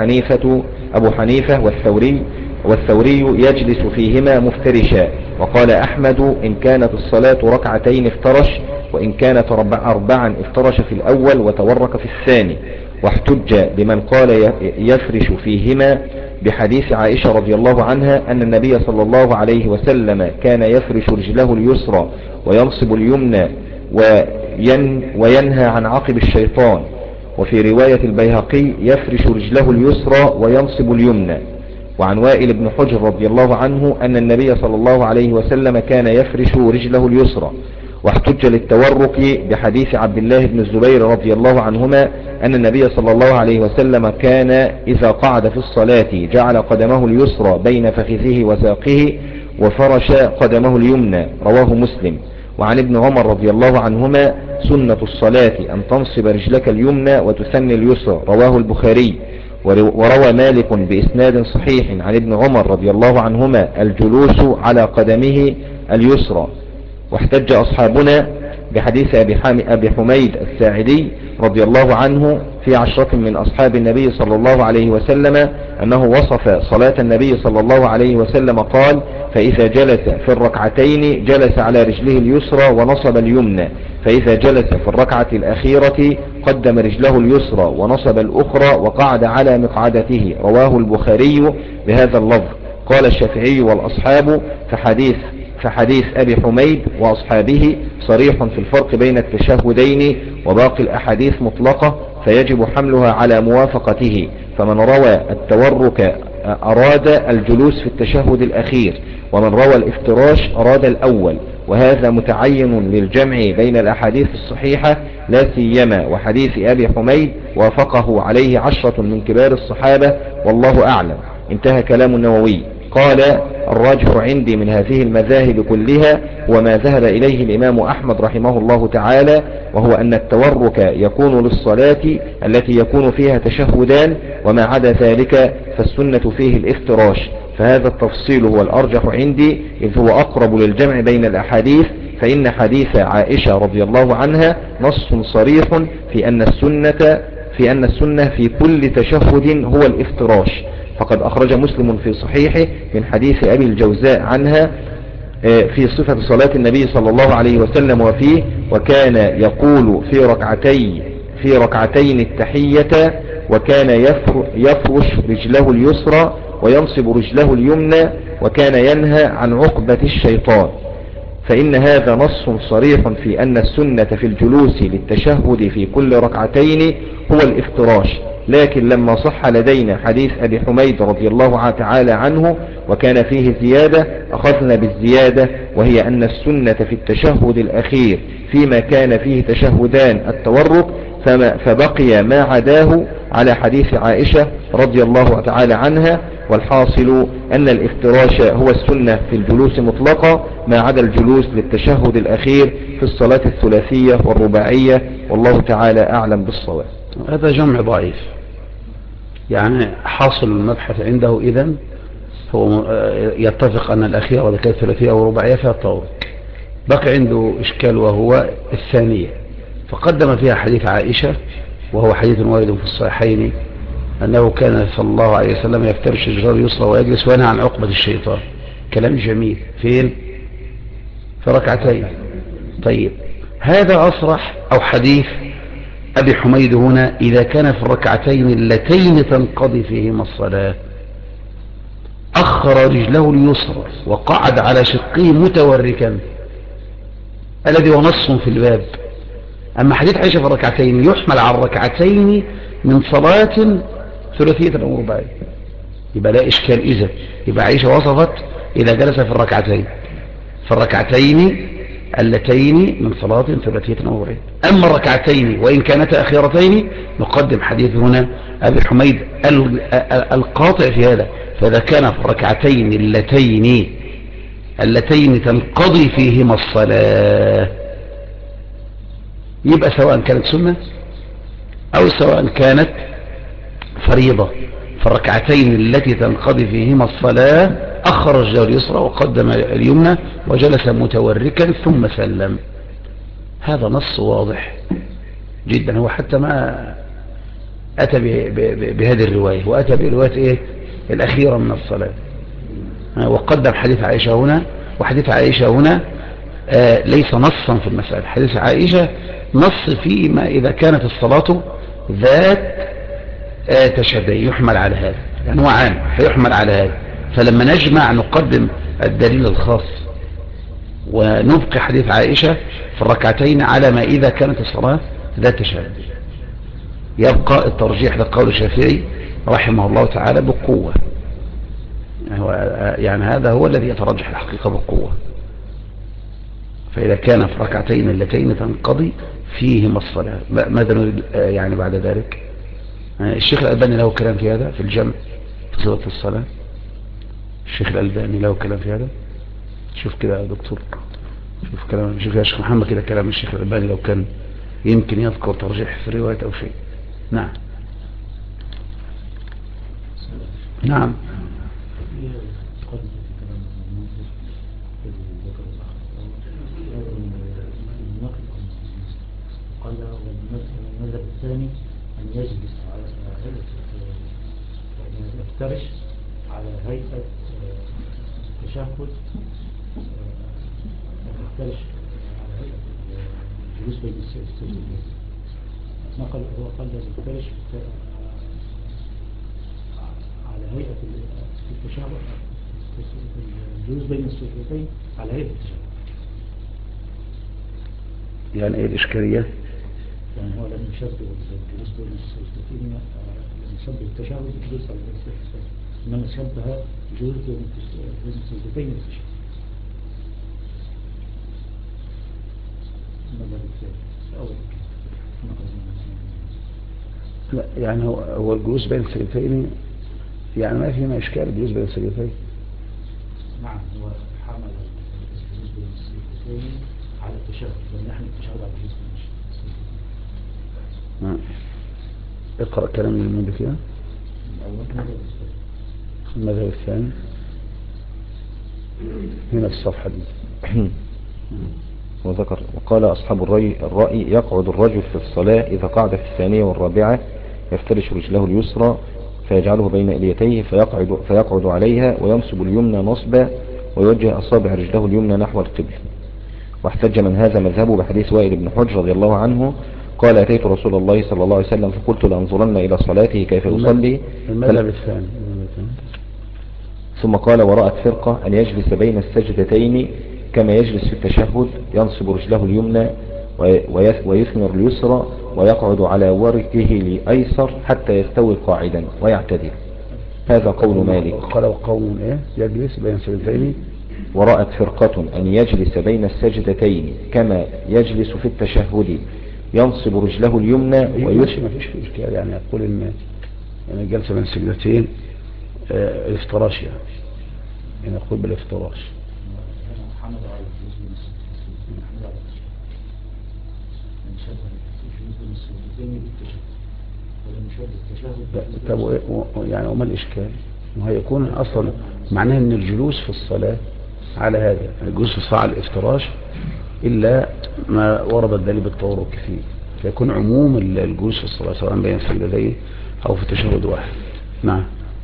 Speaker 3: حنيفة والثوري يجلس فيهما مفترشا. وقال أحمد: إن كانت الصلاة ركعتين افترش، وإن كانت 4 افترش في الأول وتورك في الثاني. واحتج بمن قال يفرش فيهما بحديث عائشة رضي الله عنها أن النبي صلى الله عليه وسلم كان يفرش رجله اليسرى وينصب اليمنى وينهى عن عقب الشيطان. وفي رواية البيهقي: يفرش رجله اليسرى وينصب اليمنى. وعن وائل بن حجر رضي الله عنه أن النبي صلى الله عليه وسلم كان يفرش رجله اليسرى. واحتج للتورك بحديث عبد الله بن الزبير رضي الله عنهما أن النبي صلى الله عليه وسلم كان إذا قعد في الصلاة جعل قدمه اليسرى بين فخذه وساقه وفرش قدمه اليمنى. رواه مسلم. وعن ابن عمر رضي الله عنهما: سنة الصلاة أن تنصب رجلك اليمنى وتثني اليسرى. رواه البخاري. وروى مالك بإسناد صحيح عن ابن عمر رضي الله عنهما الجلوس على قدمه اليسرى. واحتج أصحابنا بحديث أبي حميد الساعدي رضي الله عنه في 10 من أصحاب النبي صلى الله عليه وسلم أنه وصف صلاة النبي صلى الله عليه وسلم قال: فإذا جلس في الركعتين جلس على رجله اليسرى ونصب اليمنى، فإذا جلس في الركعة الأخيرة قدم رجله اليسرى ونصب الأخرى وقعد على مقعدته. رواه البخاري بهذا اللفظ. قال الشافعي والأصحاب: فحديث أبي حميد وأصحابه صريح في الفرق بين التشهدين، وباقي الأحاديث مطلقة فيجب حملها على موافقته. فمن روى التورك أراد الجلوس في التشهد الأخير، ومن روى الافتراش أراد الأول، وهذا متعين للجمع بين الأحاديث الصحيحة، لا سيما وحديث أبي حميد وافقه عليه 10 من كبار الصحابة، والله أعلم. انتهى كلام النووي. قال: الراجح عندي من هذه المذاهب كلها وما ذهب إليه الإمام أحمد رحمه الله تعالى، وهو أن التورك يكون للصلاة التي يكون فيها تشهدان، وما عدا ذلك فالسنة فيه الافتراش. فهذا التفصيل هو الأرجح عندي، إذ هو أقرب للجمع بين الأحاديث، فإن حديث عائشة رضي الله عنها نص صريح في أن السنة في كل تشهد هو الافتراش. فقد أخرج مسلم في صحيحه من حديث أبي الجوزاء عنها في صفة صلاة النبي صلى الله عليه وسلم، وفيه: وكان يقول في ركعتين التحية، وكان يفرش رجله اليسرى وينصب رجله اليمنى، وكان ينهى عن عقبة الشيطان. فإن هذا نص صريح في أن السنة في الجلوس للتشهد في كل ركعتين هو الافتراش. لكن لما صح لدينا حديث أبي حميد رضي الله تعالى عنه وكان فيه زيادة، أخذنا بالزيادة، وهي أن السنة في التشهد الأخير فيما كان فيه تشهدان التورك، فبقي ما عداه على حديث عائشة رضي الله تعالى عنها. والحاصل أن الافتراش هو السنة في الجلوس مطلقة، ما عدا الجلوس للتشهد الأخير في الصلاة الثلاثية والرباعية، والله تعالى أعلم بالصواب.
Speaker 1: هذا جمع ضعيف، يعني حاصل المبحث عنده إذن هو يتفق أن الأخيرة وذلك الثلاثية والرباعية فيها التورك. بقي عنده إشكال وهو الثانية، فقدم فيها حديث عائشة، وهو حديث وارد في الصحيحين أنه كان صلى الله عليه وسلم يفترش رجله اليسرى ويجلس وينهى عن عقبة الشيطان. كلام جميل. فين؟ في ركعتين. طيب، هذا أصرح أو حديث أبي حميد هنا إذا كان في الركعتين اللتين تنقضي فيهما الصلاة أخر رجله اليسرى وقعد على شقه متوركا، الذي هو نص في الباب. أما حديث عائشة في الركعتين يحمل على الركعتين من صلاة ثلاثية أو رباعية، يبقى لا إشكال. إذا يبقى عائشة وصفت إذا جلس في الركعتين اللتين من صلاة ثلاثية أو رباعية. أما الركعتين وإن كانتا أخيرتين نقدم حديث هنا أبي حميد القاطع في هذا. فإذا كان في الركعتين اللتين تنقضي فيهما الصلاة، يبقى سواء كانت سنة أو سواء كانت فريضة، فالركعتين التي تنقضي فيهما الصلاة أخر رجله اليسرى وقدم اليمنى وجلس متوركا ثم سلم. هذا نص واضح جدا. هو حتى ما أتى بهذه الرواية، وأتى برواية إيه الأخيرة من الصلاة، وقدم حديث عائشة هنا. وحديث عائشة هنا ليس نصا في المسألة. حديث عائشة نص فيما إذا كانت الصلاة ذات تشهدين يحمل على هذا، يعني هو عام فيحمل على هذا. فلما نجمع نقدم الدليل الخاص ونبقي حديث عائشة في الركعتين على ما إذا كانت الصلاة ذات تشهد. يبقى الترجيح لقول الشافعي رحمه الله تعالى بقوة، يعني هذا هو الذي يترجح الحقيقة بقوة. فإذا كان في ركعتين اللتين تنقضي فيهما الصلاة، ماذا نريد يعني بعد ذلك؟ الشيخ الألباني له كلام في هذا في الجمع في صلاة الصلاة. الشيخ الألباني له كلام في هذا. شوف كده يا دكتور، شوف يا شيخ محمد كده كلام الشيخ الألباني لو كان يمكن يذكر ترجيح في رواية أو شيء. نعم نعم.
Speaker 4: قال والمذهب تفترش على هيئة التشهد، تفترش على هيئة الجلوس بين السجدتين. نقل هو قال تفترش على هيئة التشهد، الجلوس بين السجدتين على هيئة التشهد.
Speaker 1: يعني ايه الإشكالية؟
Speaker 4: يعني هو لم يشبه الجلوس بين السجدتين، لم يشبه التشهد بالجلوس على السجدتين، إنما شبه الجلوس بين السجدتين بالتشهد.
Speaker 1: لا يعني هو الجلوس بين السجدتين، يعني ما فيما إشكال الجلوس بين السجدتين.
Speaker 4: نعم، هو حمل الجلوس بين السجدتين على التشهد، لم يحمل التشهد على الجلوس بين السجدتين.
Speaker 1: اقرأ كلام المنذ فيها. المذهب الثاني هنا الصفحة دي.
Speaker 3: وذكر وقال أصحاب الرأي يقعد الرجل في الصلاة إذا قعد في الثانية والرابعة يفترش رجله اليسرى فيجعله بين إليتيه فيقعد عليها وينصب اليمنى نصبا ويوجه أصابع رجله اليمنى نحو القبل. واحتج من هذا مذهبه بحديث وائل بن حجر رضي الله عنه قال أتيت رسول الله صلى الله عليه وسلم فقلت لأنظرن إلى صلاته كيف يصلي.
Speaker 1: المذهب الثاني.
Speaker 3: ثم قال ورأت فرقة أن يجلس بين السجدتين كما يجلس في التشهد ينصب رجله اليمنى ويثمر اليسرى ويقعد على وركه الأيسر حتى يستوي قاعدا ويعتدل. هذا قول مالك.
Speaker 1: قال وقوم ايه يجلس بين السجدتين.
Speaker 3: ورأت فرقة أن يجلس بين السجدتين كما يجلس في التشهد ينصب رجله اليمنى
Speaker 1: ما فيش إشكال، يعني يقول إن الجلسة بين السجدتين الافتراش، يعني يقول بالافتراش. طب يعني وما الإشكال؟ وهيكون أصلا معناه أن الجلوس في الصلاة على هذا، الجلوس في الصلاة على الافتراش إلا ما ورد الدليل بالتورك فيه، فيكون عموم الجلوس في الصلاة سواء بين السجدتين أو في تشهد واحد. نعم.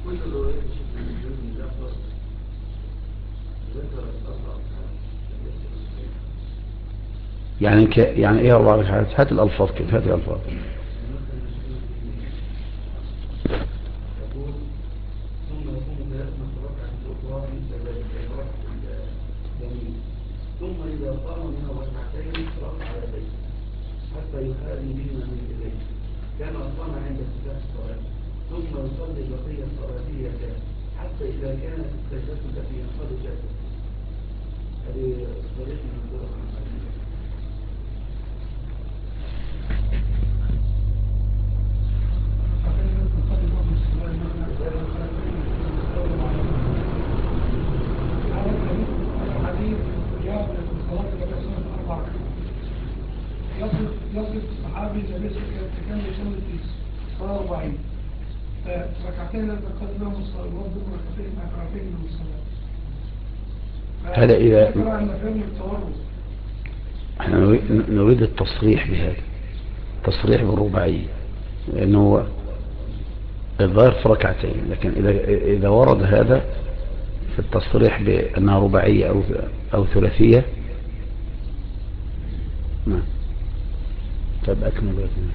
Speaker 1: يعني ايه أربع ركعات؟ هات الألفاظ كده، هات الألفاظ.
Speaker 4: ثم إذا قام من الركعتين رفع يديه حتى يحاذي بهما من يديه كما قام عند افتتاح الصلاة، ثم يصلي بقية صلاته حتى إذا كانت السجدة التي ينقض جسده. هذه طريقة من طرق
Speaker 5: يصف الصحابي النبي كان يصلي في صلاة 40 فركعتين ذكرت لهم الصلاة ورد ركعتين من الصلاة.
Speaker 1: هذا إذا احنا نريد التصريح بهذا، تصريح بالرباعية، لأنه الظاهر في ركعتين، لكن إذا ورد هذا في التصريح بأنها رباعية أو ثلاثية. نعم. طب أكمل.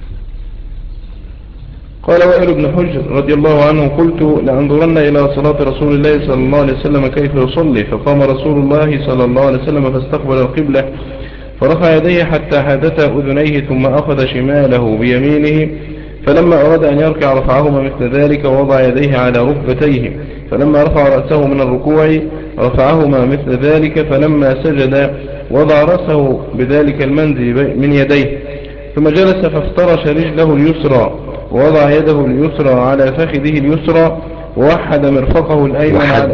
Speaker 2: قال وائل بن حجر رضي الله عنه قلت لأنظرن إلى صلاة رسول الله صلى الله عليه وسلم كيف يصلي، فقام رسول الله صلى الله عليه وسلم فاستقبل القبلة فرفع يديه حتى حادث أذنيه ثم أخذ شماله بيمينه، فلما أراد أن يركع رفعهما مثل ذلك ووضع يديه على ركبتيه، فلما رفع رأسه من الركوع رفعهما مثل ذلك، فلما سجد وضع رأسه بذلك المنزل من يديه، ثم جلس فافترش رجله اليسرى ووضع يده اليسرى على فخذه اليسرى ووحد مرفقه الأيمن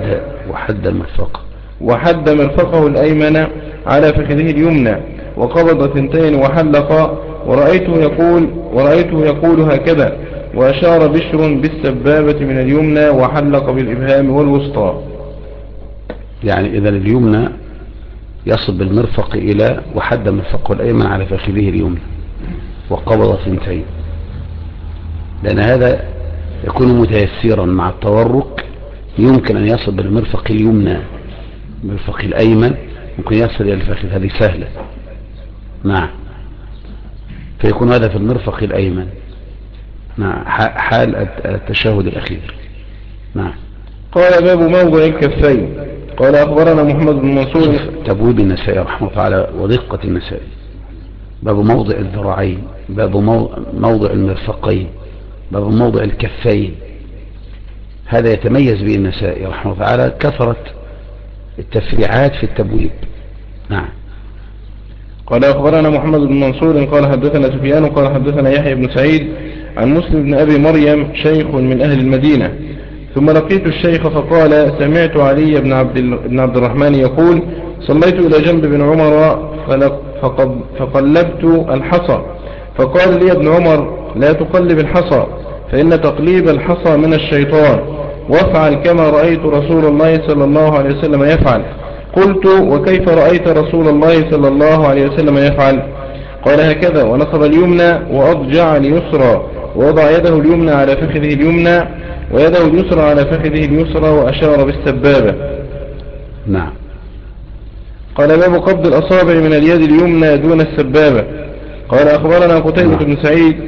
Speaker 2: وحد مرفقه الأيمن على فخذه اليمنى وقبض ثنتين وحلق، ورأيته يقول هكذا، وأشار بشر بالسبابة من اليمنى وحلق بالإبهام والوسطى.
Speaker 1: يعني إذا اليمنى يصب المرفق إلى وحد مرفقه الأيمن على فخذه اليمنى وقبض ثنتين، لأن هذا يكون متيسرا مع التورك يمكن أن يصل بالمرفق اليمنى، المرفق الأيمن ممكن يصل إلى الفخذ، هذه سهلة. نعم، فيكون هذا في المرفق الأيمن. نعم، حال التشهد الأخير. نعم.
Speaker 2: قال باب موضع الكفين. قال أخبرنا محمد بن منصور.
Speaker 1: تبويب النسائي رحمه الله تعالى ودقة النسائي، باب موضع الذراعين، باب موضع المرفقين، باب موضع الكفين. هذا يتميز به النسائي رحمه الله تعالى كثرة التفريعات في التبويب. نعم.
Speaker 2: قال أخبرنا محمد بن منصور قال حدثنا سفيان قال حدثنا يحيى بن سعيد عن مسلم بن أبي مريم شيخ من أهل المدينة. ثم لقيت الشيخ فقال سمعت علي بن عبد الرحمن يقول صليت إلى جنب بن عمر فقلبت الحصى، فقال لي ابن عمر لا تقلب الحصى فإن تقليب الحصى من الشيطان، وافعل كما رأيت رسول الله صلى الله عليه وسلم يفعل. قلت وكيف رأيت رسول الله صلى الله عليه وسلم يفعل؟ قال هكذا، ونصب اليمنى وأضجع اليسرى ووضع يده اليمنى على فخذه اليمنى ويده اليسرى على فخذه اليسرى وأشار بالسبابة.
Speaker 1: نعم.
Speaker 2: قال باب قبض الأصابع من اليد اليمنى دون السبابة. قال أخبرنا قتيبة بن سعيد.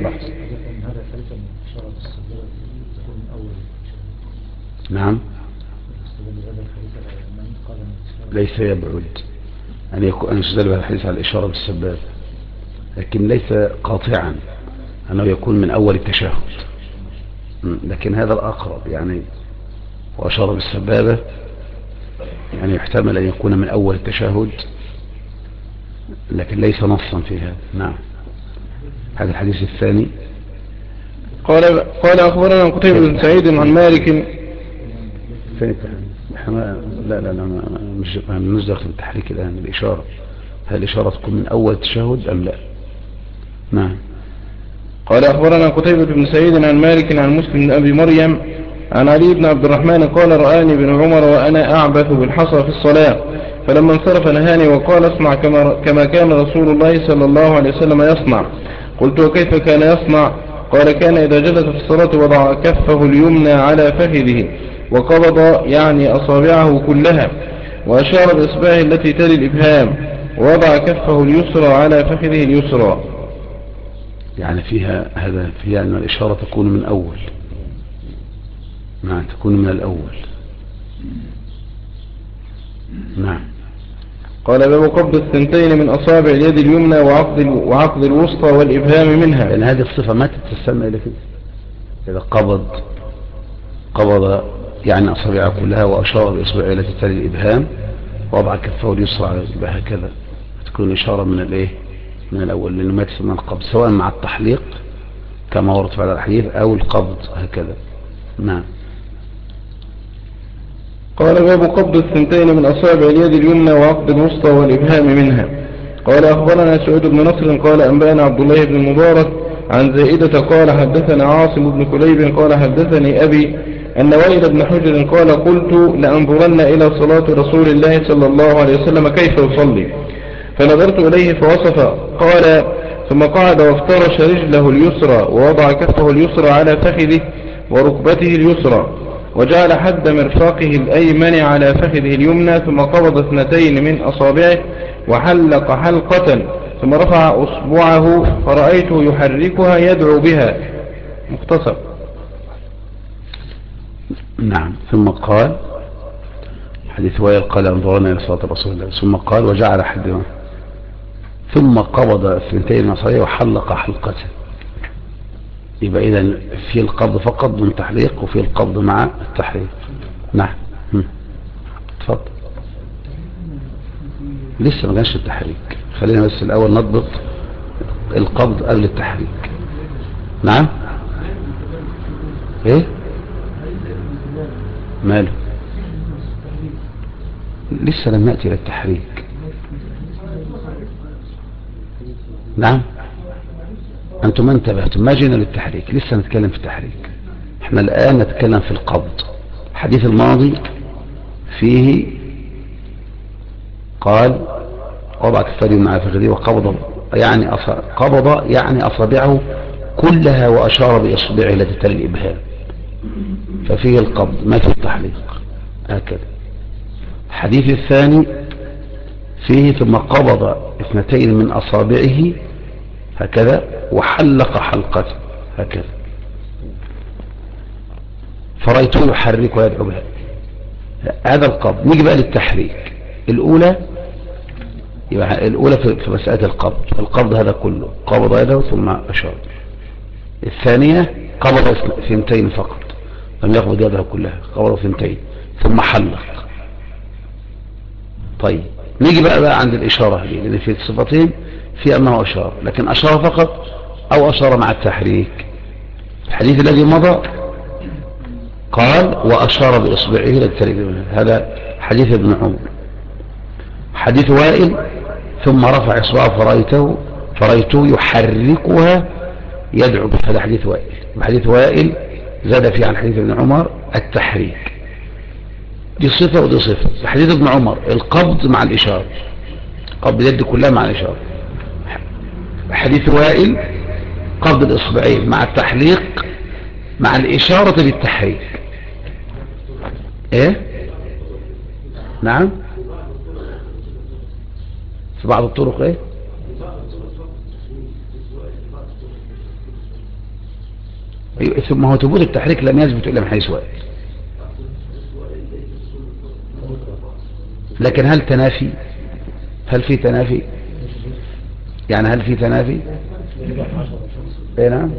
Speaker 1: نعم، ليس يبعد أن يستدل بهذا الحديث على الإشارة بالسبابة، لكن ليس قاطعا أنه يكون من أول التشهد، لكن هذا الأقرب يعني، وأشار بالسبابة يعني يحتمل أن يكون من أول التشهد، لكن ليس نصا في هذا. نعم. هذا الحديث الثاني.
Speaker 2: قال أخبرنا قتيبة بن سعيد عن مالك.
Speaker 1: لا مش داخل التحريك الآن، الإشارة، هل الإشارة تكون من أول التشهد أم لا؟ نعم.
Speaker 2: قال أخبرنا قتيبة بن سعيد عن مالك عن مسلم بن أبي مريم عن علي بن عبد الرحمن قال رآني بن عمر وأنا أعبث بالحصى في الصلاة، فلما انصرف نهاني وقال اصنع كما كان رسول الله صلى الله عليه وسلم يصنع. قلت وكيف كان يصنع؟ قال كان إذا جلس في الصلاة وضع كفه اليمنى على فخذه وقبض يعني أصابعه كلها وأشار بإصبعه التي تلي الإبهام ووضع كفه اليسرى على فخذه اليسرى.
Speaker 1: يعني فيها أن الإشارة تكون من أول. نعم، تكون من الأول. نعم.
Speaker 2: قال باب قبض الثنتين من أصابع اليد اليمنى وعقد الوسطى والإبهام منها.
Speaker 1: لأن هذه الصفة ما تتسمى إلى كده. إذا قبض يعني أصابعه كلها وأشار بإصبعه التي تلي الإبهام ووضع كفه اليسرى على الإبهام هكذا، تكون إشارة من الإيه؟ من الأول، لأنه ما تسمى القبض سواء مع التحليق كما ورد في هذا الحديث أو القبض هكذا. نعم.
Speaker 2: قال باب قبض الثنتين من أصابع اليد اليمنى وعقد الوسطى والإبهام منها. قال أخبرنا سعيد بن نصر قال أنبأنا عبد الله بن المبارك عن زائدة قال حدثنا عاصم بن كليب قال حدثني أبي أن وائل بن حجر قال قلت لأنظرن إلى صلاة رسول الله صلى الله عليه وسلم كيف يصلي، فنظرت إليه فوصف. قال ثم قعد وافترش رجله اليسرى ووضع كفه اليسرى على فخذه وركبته اليسرى وجعل حد مرفقه الأيمن على فخذه اليمنى ثم قبض اثنتين من أصابعه وحلق حلقة ثم رفع أصبعه فرأيته يحركها يدعو بها. مختصر.
Speaker 1: نعم. ثم قال حديث وائل قال انظرنا إلى صلاة رسول الله، ثم قال وجعل حد، ثم قبض الثنتين من أصابعه وحلق حلقة. يبقى إذن في القبض فقط من تحليق وفي القبض مع التحليق. نعم. تفضل. لسه ما كانش التحريك، خلينا بس الأول نضبط القبض قبل التحريك. نعم. ايه ماله؟ لسه لم نأتي للتحريك. نعم، أنتم ما انتبهتم، ما جينا للتحريك، لسه نتكلم في التحريك. احنا الآن نتكلم في القبض. الحديث الماضي فيه قال وضع كفه اليمنى على فخذه وقبض يعني أصابعه كلها وأشار بإصبعه التي تلي الإبهام. ففيه القبض ما في التحليق هكذا. الحديث الثاني فيه ثم قبض 2 من أصابعه هكذا وحلق حلقته هكذا فرأيته يحرك ويدعو بها. هذا القبض. نيجي بقى للتحريك. الأولى في مسألة القبض هذا كله قبض يده ثم أشار. الثانية قبض 2 فقط لم يقبض يده كلها، قبض 2 ثم حلق. طيب نيجي بقى عند الإشارة دي، لأن في الصفتين في أنه أشار، لكن أشار فقط أو أشار مع التحريك. الحديث الذي مضى قال وأشار بإصبعه للترك. هذا حديث ابن عمر. حديث وائل ثم رفع إصبعه فرأيته يحركها يدعو. هذا حديث وائل. حديث وائل زاد فيه عن حديث ابن عمر التحريك. دي صفة ودي صفة. حديث ابن عمر القبض مع الإشارة، قبض اليد كلها مع الإشارة. حديث وائل قبض الإصبعين مع التحليق مع الإشارة بالتحريك. ايه نعم في بعض الطرق ايه ثم هو ثبوت التحريك لم يثبت إلا من حيث وائل. لكن هل تنافي؟ هل في تنافي؟ يعني هل في تنافي؟ ايه نعم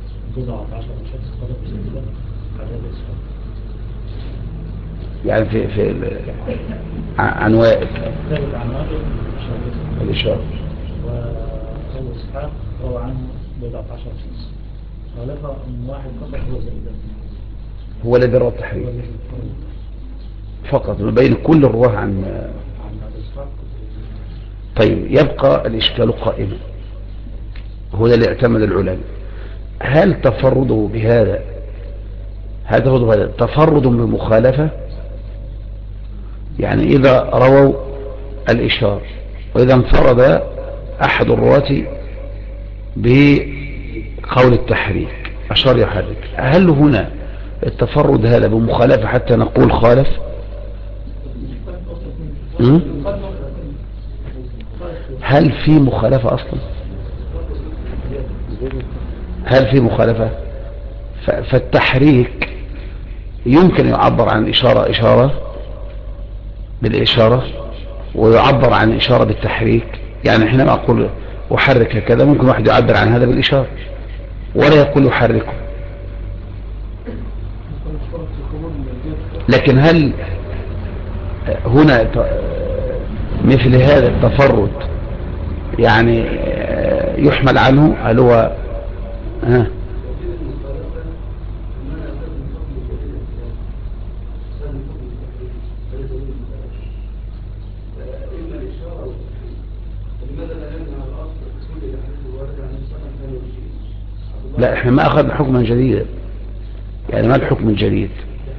Speaker 1: يعني في عن وائل الإشارة
Speaker 6: وأبو إسحاق روى عنه 14 شخص ولقى واحد فقط هو زيدا
Speaker 1: هو الذي روى التحريك فقط بين كل الرواه عن
Speaker 6: أبو إسحاق.
Speaker 1: طيب يبقى الإشكال قائما. هو اللي اعتمد العلماء. هل تفرده بهذا تفرد بمخالفة؟ يعني إذا رووا الإشارة وإذا انفرد أحد الرواة بقول التحريك أشار يحرك، هل هنا التفرد هذا بمخالفة حتى نقول خالف؟ هل في مخالفة أصلا؟ هل في مخالفة؟ فالتحريك يمكن يعبر عن إشارة بالإشارة ويعبر عن إشارة بالتحريك. يعني حينما أقول أحرك هكذا ممكن واحد يعبر عن هذا بالإشارة ولا يقول يحركه. لكن هل هنا مثل هذا التفرد يعني يحمل عنه؟ هل هو لا احنا ما اخذنا حكما جديدا. يعني ما الحكم الجديد؟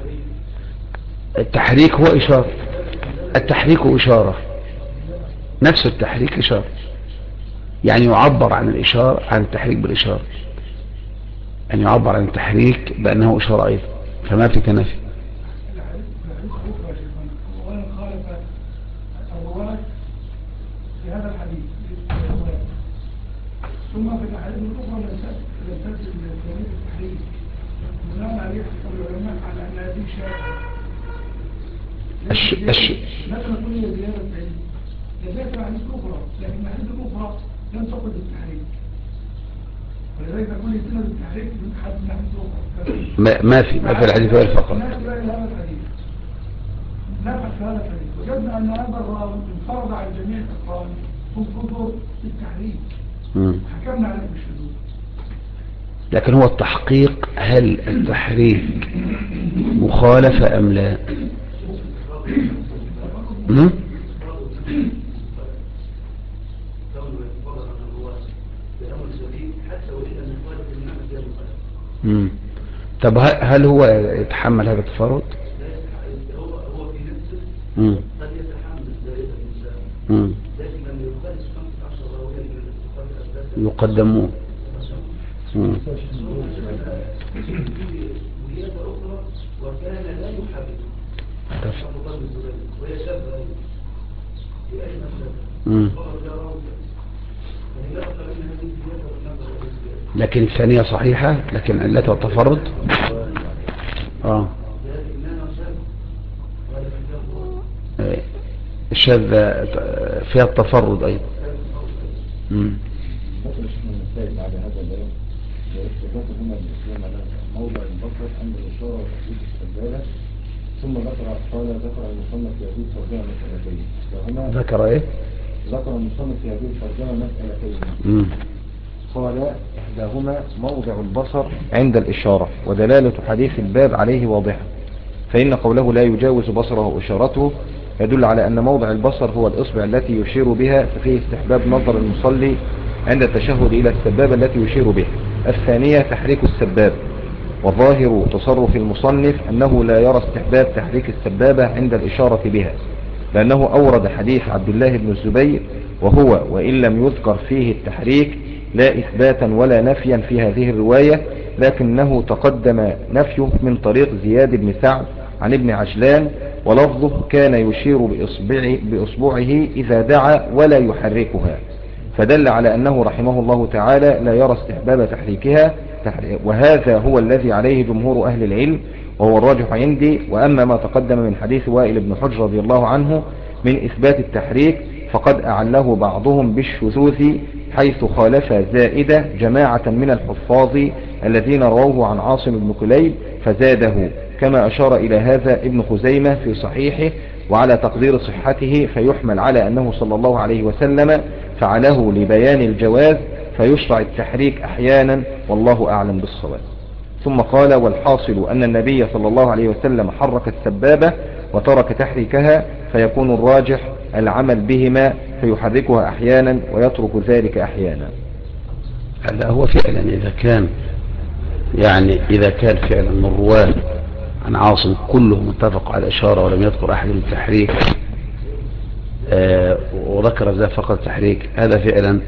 Speaker 1: التحريك هو إشارة. التحريك إشارة، نفس التحريك إشارة، يعني يعبر عن الإشارة عن التحريك بالإشارة، يعني يعبر عن التحريك بأنه إشارة أيضا، فما في تنافي.
Speaker 5: في هذا الحديث ثم في الأحاديث الأخرى لم تأتي التحريك بناء عليه العلماء على أن هذه شاذة. لا تكون هي زيادة بعيد لذلك الأحاديث الأخرى، لكن الأحاديث الأخرى لم تقل بالتحريك، ولذلك تكون يتم بالتحريك من حد الأحاديث الأخرى.
Speaker 1: ما في الحديث ولا فقط.
Speaker 5: لا في هذا الحديث، لا في هذا الحديث. وجدنا أن هذا الراوي انفرد عن جميع الأقوال هم كثر بالتحريك، حكمنا عليه بالشذوذ.
Speaker 1: لكن هو التحقيق هل التحريك مخالفة أم لا؟ طب هل هو يتحمل هذا التفرد؟
Speaker 4: هو في نفسه قد يتحمل زائدة الإنسان، لكن لما يخالف 15 راوية من
Speaker 1: يقدمون.
Speaker 4: زيادة أخرى وكان لا يحبب وهي شابة في أي مسألة فقط لا روضة فلذا أقل منها من زيادة والنظر إلى الزيادة.
Speaker 1: لكن الثانية صحيحة لكن علتها التفرد. الشاذ فيها التفرد أيضا.
Speaker 3: لكن شفنا المسائل بعد هذا البيان ذكر هنا الإسلام على موضع البصر عند الإشارة وتحديد السبابة ثم ذكر المصنف في هذه الترجمة مسألتين وهما
Speaker 1: ذكر إيه؟
Speaker 3: ذكر المصنف في هذه الترجمة مسألتين قال إحداهما موضع البصر عند الإشارة ودلالة حديث الباب عليه واضحة فإن قوله لا يجاوز بصره إشارته يدل على أن موضع البصر هو الإصبع التي يشير بها ففيه استحباب نظر المصلي عند التشهد إلى السبابة التي يشير بها. الثانية تحريك السباب وظاهر تصرف المصنف أنه لا يرى استحباب تحريك السبابة عند الإشارة بها لأنه أورد حديث عبد الله بن الزبير وهو وإن لم يذكر فيه التحريك لا إثباتا ولا نفيا في هذه الرواية لكنه تقدم نفيه من طريق زياد بن سعد عن ابن عجلان ولفظه كان يشير بإصبعه إذا دعا ولا يحركها فدل على أنه رحمه الله تعالى لا يرى استحباب تحريكها وهذا هو الذي عليه جمهور أهل العلم وهو الراجح عندي. وأما ما تقدم من حديث وائل بن حجر رضي الله عنه من إثبات التحريك فقد أعله بعضهم بالشذوذ حيث خالف زائدة جماعة من الحفاظ الذين رووه عن عاصم بن كليب فزاده كما أشار إلى هذا ابن خزيمة في صحيحه وعلى تقدير صحته فيحمل على أنه صلى الله عليه وسلم فعله لبيان الجواز فيشرع التحريك أحيانا والله أعلم بالصواب. ثم قال والحاصل أن النبي صلى الله عليه وسلم حرك السبابة وترك تحريكها فيكون الراجح العمل بهما فيحركها أحيانا ويترك ذلك أحيانا.
Speaker 1: هذا هو فعلا إذا كان فعلا من الرواة عن عاصم كلهم اتفقوا على الإشارة ولم يذكر أحد التحريك وذكر ذا فقط التحريك هذا فعلا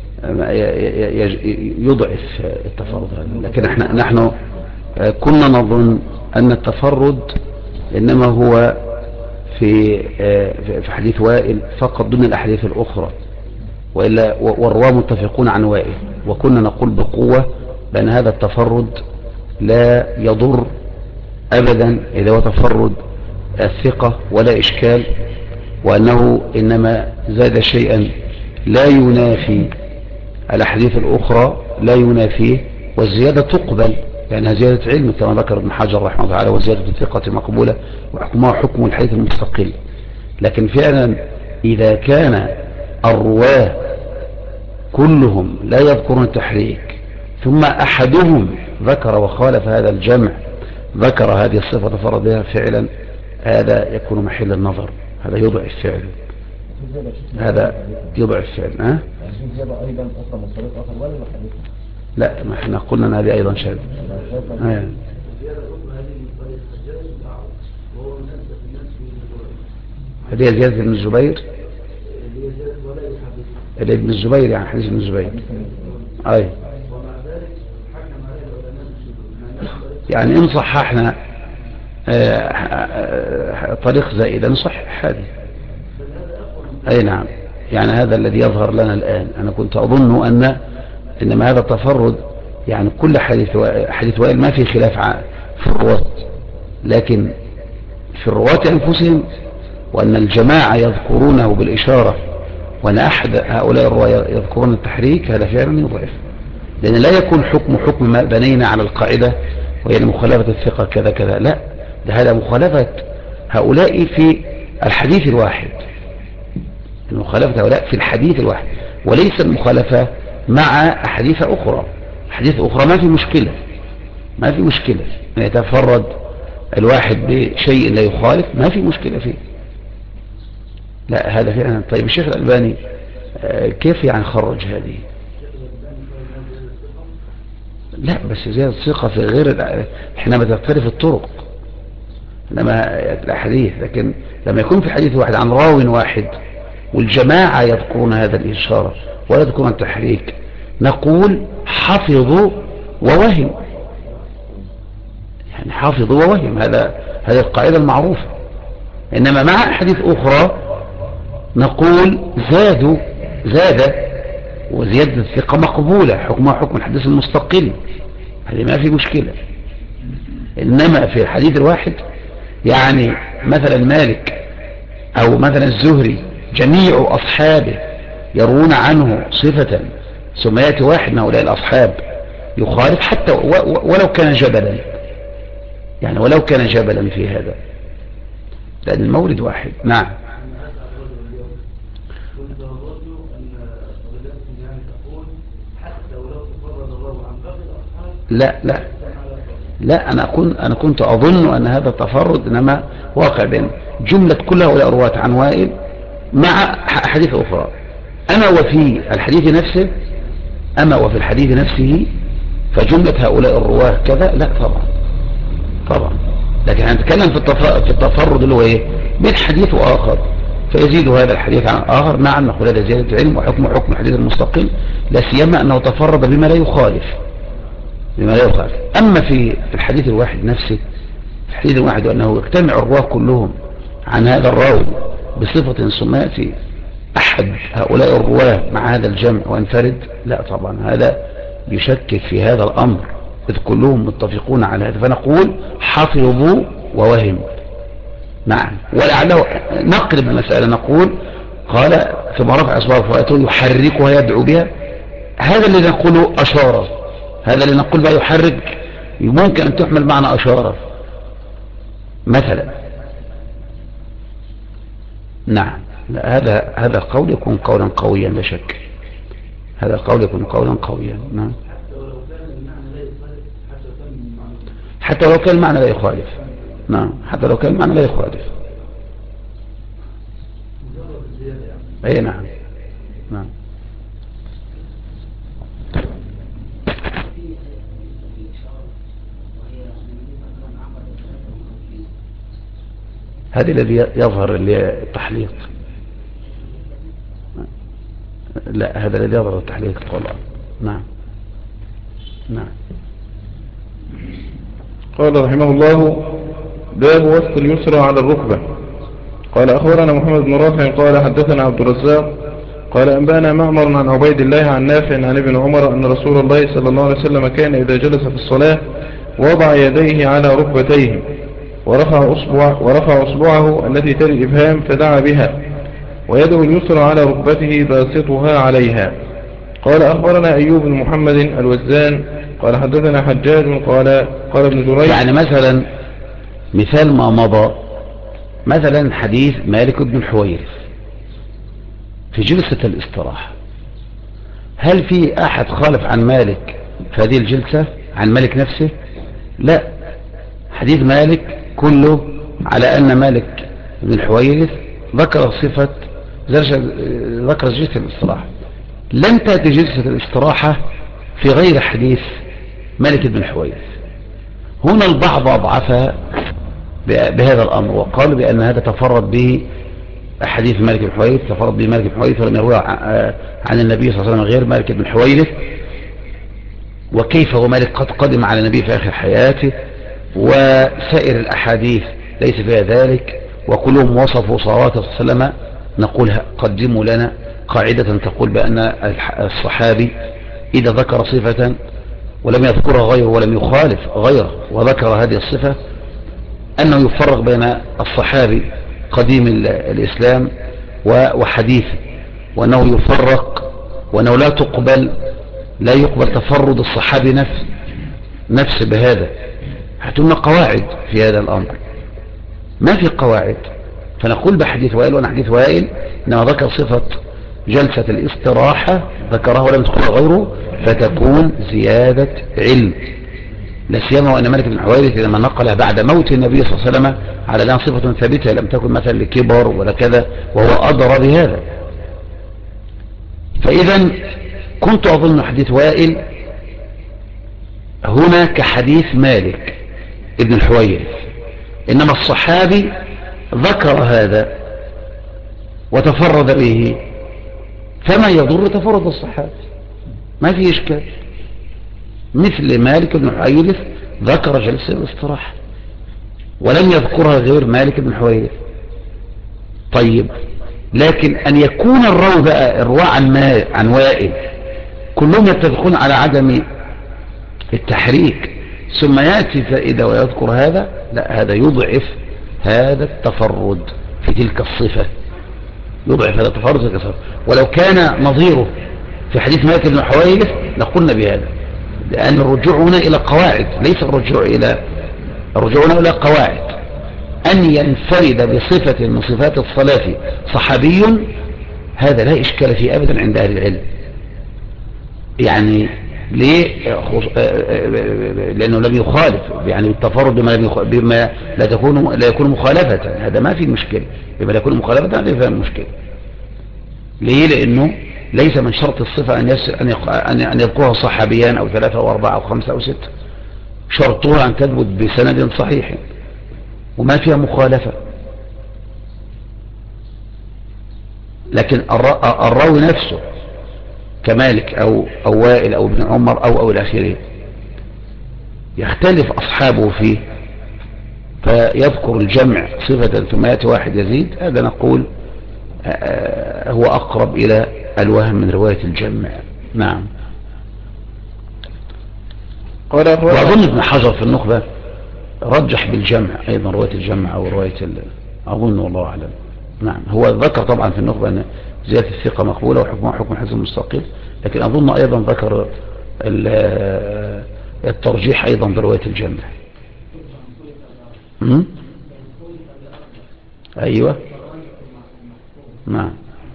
Speaker 1: يضعف التفرد. لكن نحن كنا نظن أن التفرد إنما هو في حديث وائل فقط دون الأحاديث الأخرى وإلا والرواة متفقون عن وائل وكنا نقول بقوة بأن هذا التفرد لا يضر أبدا إذا هو تفرد الثقة ولا إشكال وأنه إنما زاد شيئا لا ينافي الأحاديث الأخرى لا ينافيه والزيادة تقبل لأنها زيادة علم كما ذكر ابن حجر رحمه الله تعالى وزيادة الثقة مقبولة وحكمها حكم الحديث المستقل. لكن فعلا إذا كان الرواه كلهم لا يذكرون التحريك ثم أحدهم ذكر وخالف هذا الجمع ذكر هذه الصفة تفرد بها فعلا هذا يكون محل النظر هذا يضعف فعلا هذا يضعف فعلا لا ما احنا قلنا ان هذه ايضا شاذ هذه زيادة ابن الزبير ابن الزبير يعني حديث ابن الزبير اي يعني ان صححنا طريق زائدة نصحح هذه اي نعم يعني هذا الذي يظهر لنا الآن أنا كنت أظن إنما هذا التفرد يعني كل حديث وائل ما في خلاف في الرواة لكن في الرواة أنفسهم وأن الجماعة يذكرونه بالإشارة وأن أحد هؤلاء الرواة يذكرون التحريك هذا فعلا يضعف لأن لا يكون حكم ما بنينا على القاعدة وهي مخالفة الثقة كذا كذا لا ده هذا مخالفة هؤلاء في الحديث الواحد المخالفة هؤلاء في الحديث الواحد وليس المخالفة مع أحاديث أخرى حديث أخرى ما في مشكلة أن يتفرد الواحد بشيء لا يخالف ما في مشكلة فيه لا هذا فعلا. طيب الشيخ الألباني كيف يعني خرج هذه لا بس زيادة الثقة في غير حينما تختلف الطرق إنما الأحاديث لكن لما يكون في حديث واحد عن راو واحد والجماعة يذكرون هذا الإشارة ولا يذكرون التحريك نقول حفظوا ووهم يعني حافظ ووهم، هذه القاعدة المعروفة. إنما مع أحاديث أخرى نقول زاد، وزيادة الثقة مقبولة، حكمها حكم الحديث المستقل، هذه ما في مشكلة. إنما في الحديث الواحد يعني مثلا مالك أو مثلا الزهري جميع أصحابه يروون عنه صفة، ثم يأتي واحد من هؤلاء الأصحاب يخالف حتى ولو كان جبلا، يعني ولو كان جبلا في هذا، لأن المورد واحد. نعم.
Speaker 4: كنت أظن أن فضيلتكم يعني تقول حتى ولو تفرد الراوي عن باقي الأصحاب.
Speaker 1: لا أنا كنت أظن أن هذا التفرد إنما واقع بين جملة كل هؤلاء الرواة عن وائل مع حديث أخرى. أما وفي الحديث نفسه فجملة هؤلاء الرواة كذا، لا طبعا. لكن هنتكلم في التفرد اللي هو ايه، بين حديث وآخر فيزيد هذا الحديث عن آخر. نعم نقول هذا زيادة علم وحكم الحديث المستقل، لا سيما أنه تفرد بما لا يخالف. أما في الحديث الواحد نفسه، في الحديث الواحد أنه يجتمع الرواه كلهم عن هذا الراوي بصفة ثم يأتي أحد هؤلاء الرواه مع هذا الجمع وانفرد، لا طبعا هذا يشكك في هذا الأمر، إذ كلهم متفقون على هذا. فنقول حفظوا ووهم. نعم. ولعله نقرب المسألة نقول قال ثم رفع أصبعه فأتوا يحركها يدعو بها، هذا اللي نقوله أشارة، هذا اللي نقول بقى يحرك ممكن أن تحمل معنى أشارة مثلا. نعم. هذا القول يكون قولا قويا لا شك، هذا القول يكون قولا قويا. نعم. حتى لو كان المعنى لا يخالف. نعم. حتى لو كان المعنى لا يخالف. اي نعم. نعم. هذا الذي يظهر التحليق. لا، هذا الذي يظهر التحليق القرآن. نعم.
Speaker 2: قال رحمه الله: باب وسط اليسرى على الركبة. قال أخبرنا محمد بن رافع قال حدثنا عبد الرزاق قال أنبأنا معمر عن عبيد الله عن نافع عن ابن عمر أن رسول الله صلى الله عليه وسلم كان إذا جلس في الصلاة وضع يديه على ركبتيه ورفع أصبعه التي تلي الإبهام فدعا بها، ويده اليسرى على ركبته باسطها عليها. قال أخبرنا أيوب بن محمد الوزان قال حدثنا حجاج قال ابن جريج.
Speaker 1: يعني مثلا مثال ما مضى، مثلا حديث مالك بن الحويرث في جلسة الاستراحة، هل في أحد خالف عن مالك في هذه الجلسة عن مالك نفسه؟ لا، حديث مالك كله على أن مالك بن الحويرث ذكر صفة ذكر جلسة الاستراحة. لم تأتي جلسة الاستراحة في غير حديث مالك بن الحويرث. هنا البعض أضعفها بهذا الأمر وقالوا بأن هذا تفرد به حديث مالك بن الحويرث، تفرد به مالك بن الحويرث ولم يروى عن النبي صلى الله عليه وسلم غير مالك بن الحويرث، وكيف ومالك قد قدم على النبي في آخر حياته، وسائر الأحاديث ليس فيها ذلك، وكلهم وصفوا صلواته صلى الله عليه وسلم. نقول قدموا لنا قاعدة تقول بأن الصحابي إذا ذكر صفة ولم يذكرها غيره ولم يخالف غيره وذكر هذه الصفة أنه يفرق بين الصحابي قديم الإسلام وحديثه، وأنه يفرق، وأنه لا يقبل تفرد الصحابي نفس بهذا. هاتولنا قواعد في هذا الأمر، ما في قواعد. فنقول بحديث وائل، وأنا حديث وائل إنما ذكر صفة جلسة الاستراحة ذكرها ولم يذكرها غيره فتكون زيادة علم، لا سيما وأن مالك بن الحويرث لما نقلها بعد موت النبي صلى الله عليه وسلم على أنها صفة ثابتة لم تكن مثلا لكبر ولا كذا، وهو أدرى بهذا. فإذا كنت أظن حديث وائل هنا كحديث مالك ابن الحويرث، إنما الصحابي ذكر هذا وتفرد به، فما يضر تفرد الصحابي، ما فيه إشكال. مثل مالك بن الحويرث ذكر جلسة الاستراحة ولم يذكرها غير مالك بن حويرث. طيب لكن أن يكون الراوي بقى الرواة عن وائل كلهم يتفقون على عدم التحريك ثم يأتي فائدة ويذكر هذا، لا، هذا يضعف هذا التفرد في تلك الصفة، يضعف هذا التفرد في تلك الصفة. ولو كان نظيره في حديث مالك بن حويرث لقلنا بهذا، لأن الرجوع هنا إلى قواعد، ليس الرجوع هنا إلى قواعد. أن ينفرد بصفة من صفات الصلاة صحابي هذا لا إشكال فيه أبدا عند أهل العلم. يعني ليه؟ لأنه لم يخالف، يعني التفرد بما لا يكون مخالفة، هذا ما في مشكلة، بما لا يكون مخالفة هذا يفهم المشكلة. ليه؟ لأنه ليس من شرط الصفة أن يذكرها صحابيان أو 3 أو 4 أو 5 أو 6، شرطها أن تثبت بسند صحيح وما فيها مخالفة. لكن الراوي نفسه كمالك أو وائل أو ابن عمر أو الآخرين يختلف أصحابه فيه فيذكر الجمع صفة ثم يأتي واحد يزيد، هذا نقول هو أقرب إلى الوهم من رواية الجمع. نعم. وأظن ابن حجر في النخبة رجح بالجمع أيضا، رواية الجمع أو رواية أظن والله أعلم. نعم، هو ذكر طبعا في النخبة أن زيادة الثقة مقبولة وحكمها حكم حزب مستقل، لكن أظن أيضا ذكر الترجيح أيضا برواية الجمع. أيوة. نعم.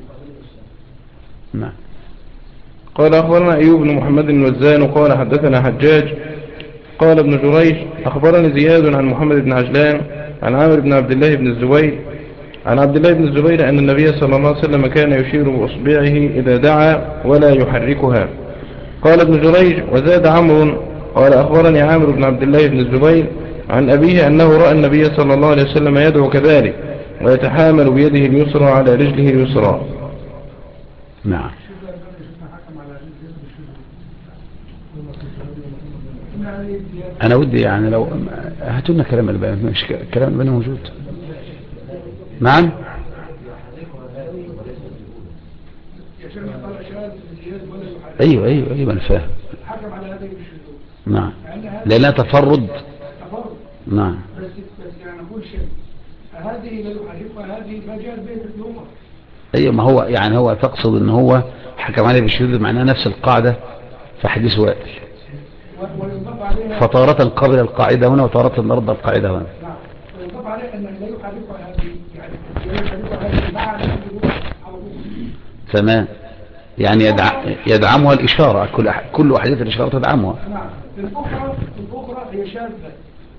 Speaker 1: نعم.
Speaker 2: قال أخبرنا أيوب بن محمد الوزان قال حدثنا حجاج قال ابن جريج أخبرني زياد عن محمد بن عجلان عن عامر بن عبد الله بن الزبير عن عبد الله بن الزبير أن النبي صلى الله عليه وسلم كان يشير بأصبعه إذا دعا ولا يحركها. قال ابن جريج وزاد عمرو قال أخبرني عامر بن عبد الله بن الزبير عن أبيه أنه رأى النبي صلى الله عليه وسلم يدعو كذلك ويتحامل بيده اليسرى على رجله اليسرى.
Speaker 1: نعم. أنا ودي يعني لو هاتوا لنا كلام البيان، مش كلام البيان موجود. نعم. أيوة أنا فاهم. نعم، لأنها تفرد. نعم.
Speaker 5: بس يعني نقول شيء هذه لا يحركها، هذه فجأة بيت اليوم.
Speaker 1: أيوة، ما هو يعني هو تقصد إن هو حكم عليه بالشذوذ، معناه نفس القاعدة في حديث وائل، فتارة قبل القاعدة هنا وتارة نرد القاعدة هنا.
Speaker 5: نعم، ويضاف عليه أن لا يحركها هذه، يعني لا يحركها هذه مع
Speaker 1: تمام، يعني يدعمها الإشارة، كل أحاديث الإشارة تدعمها.
Speaker 5: نعم. الأخرى هي شاذة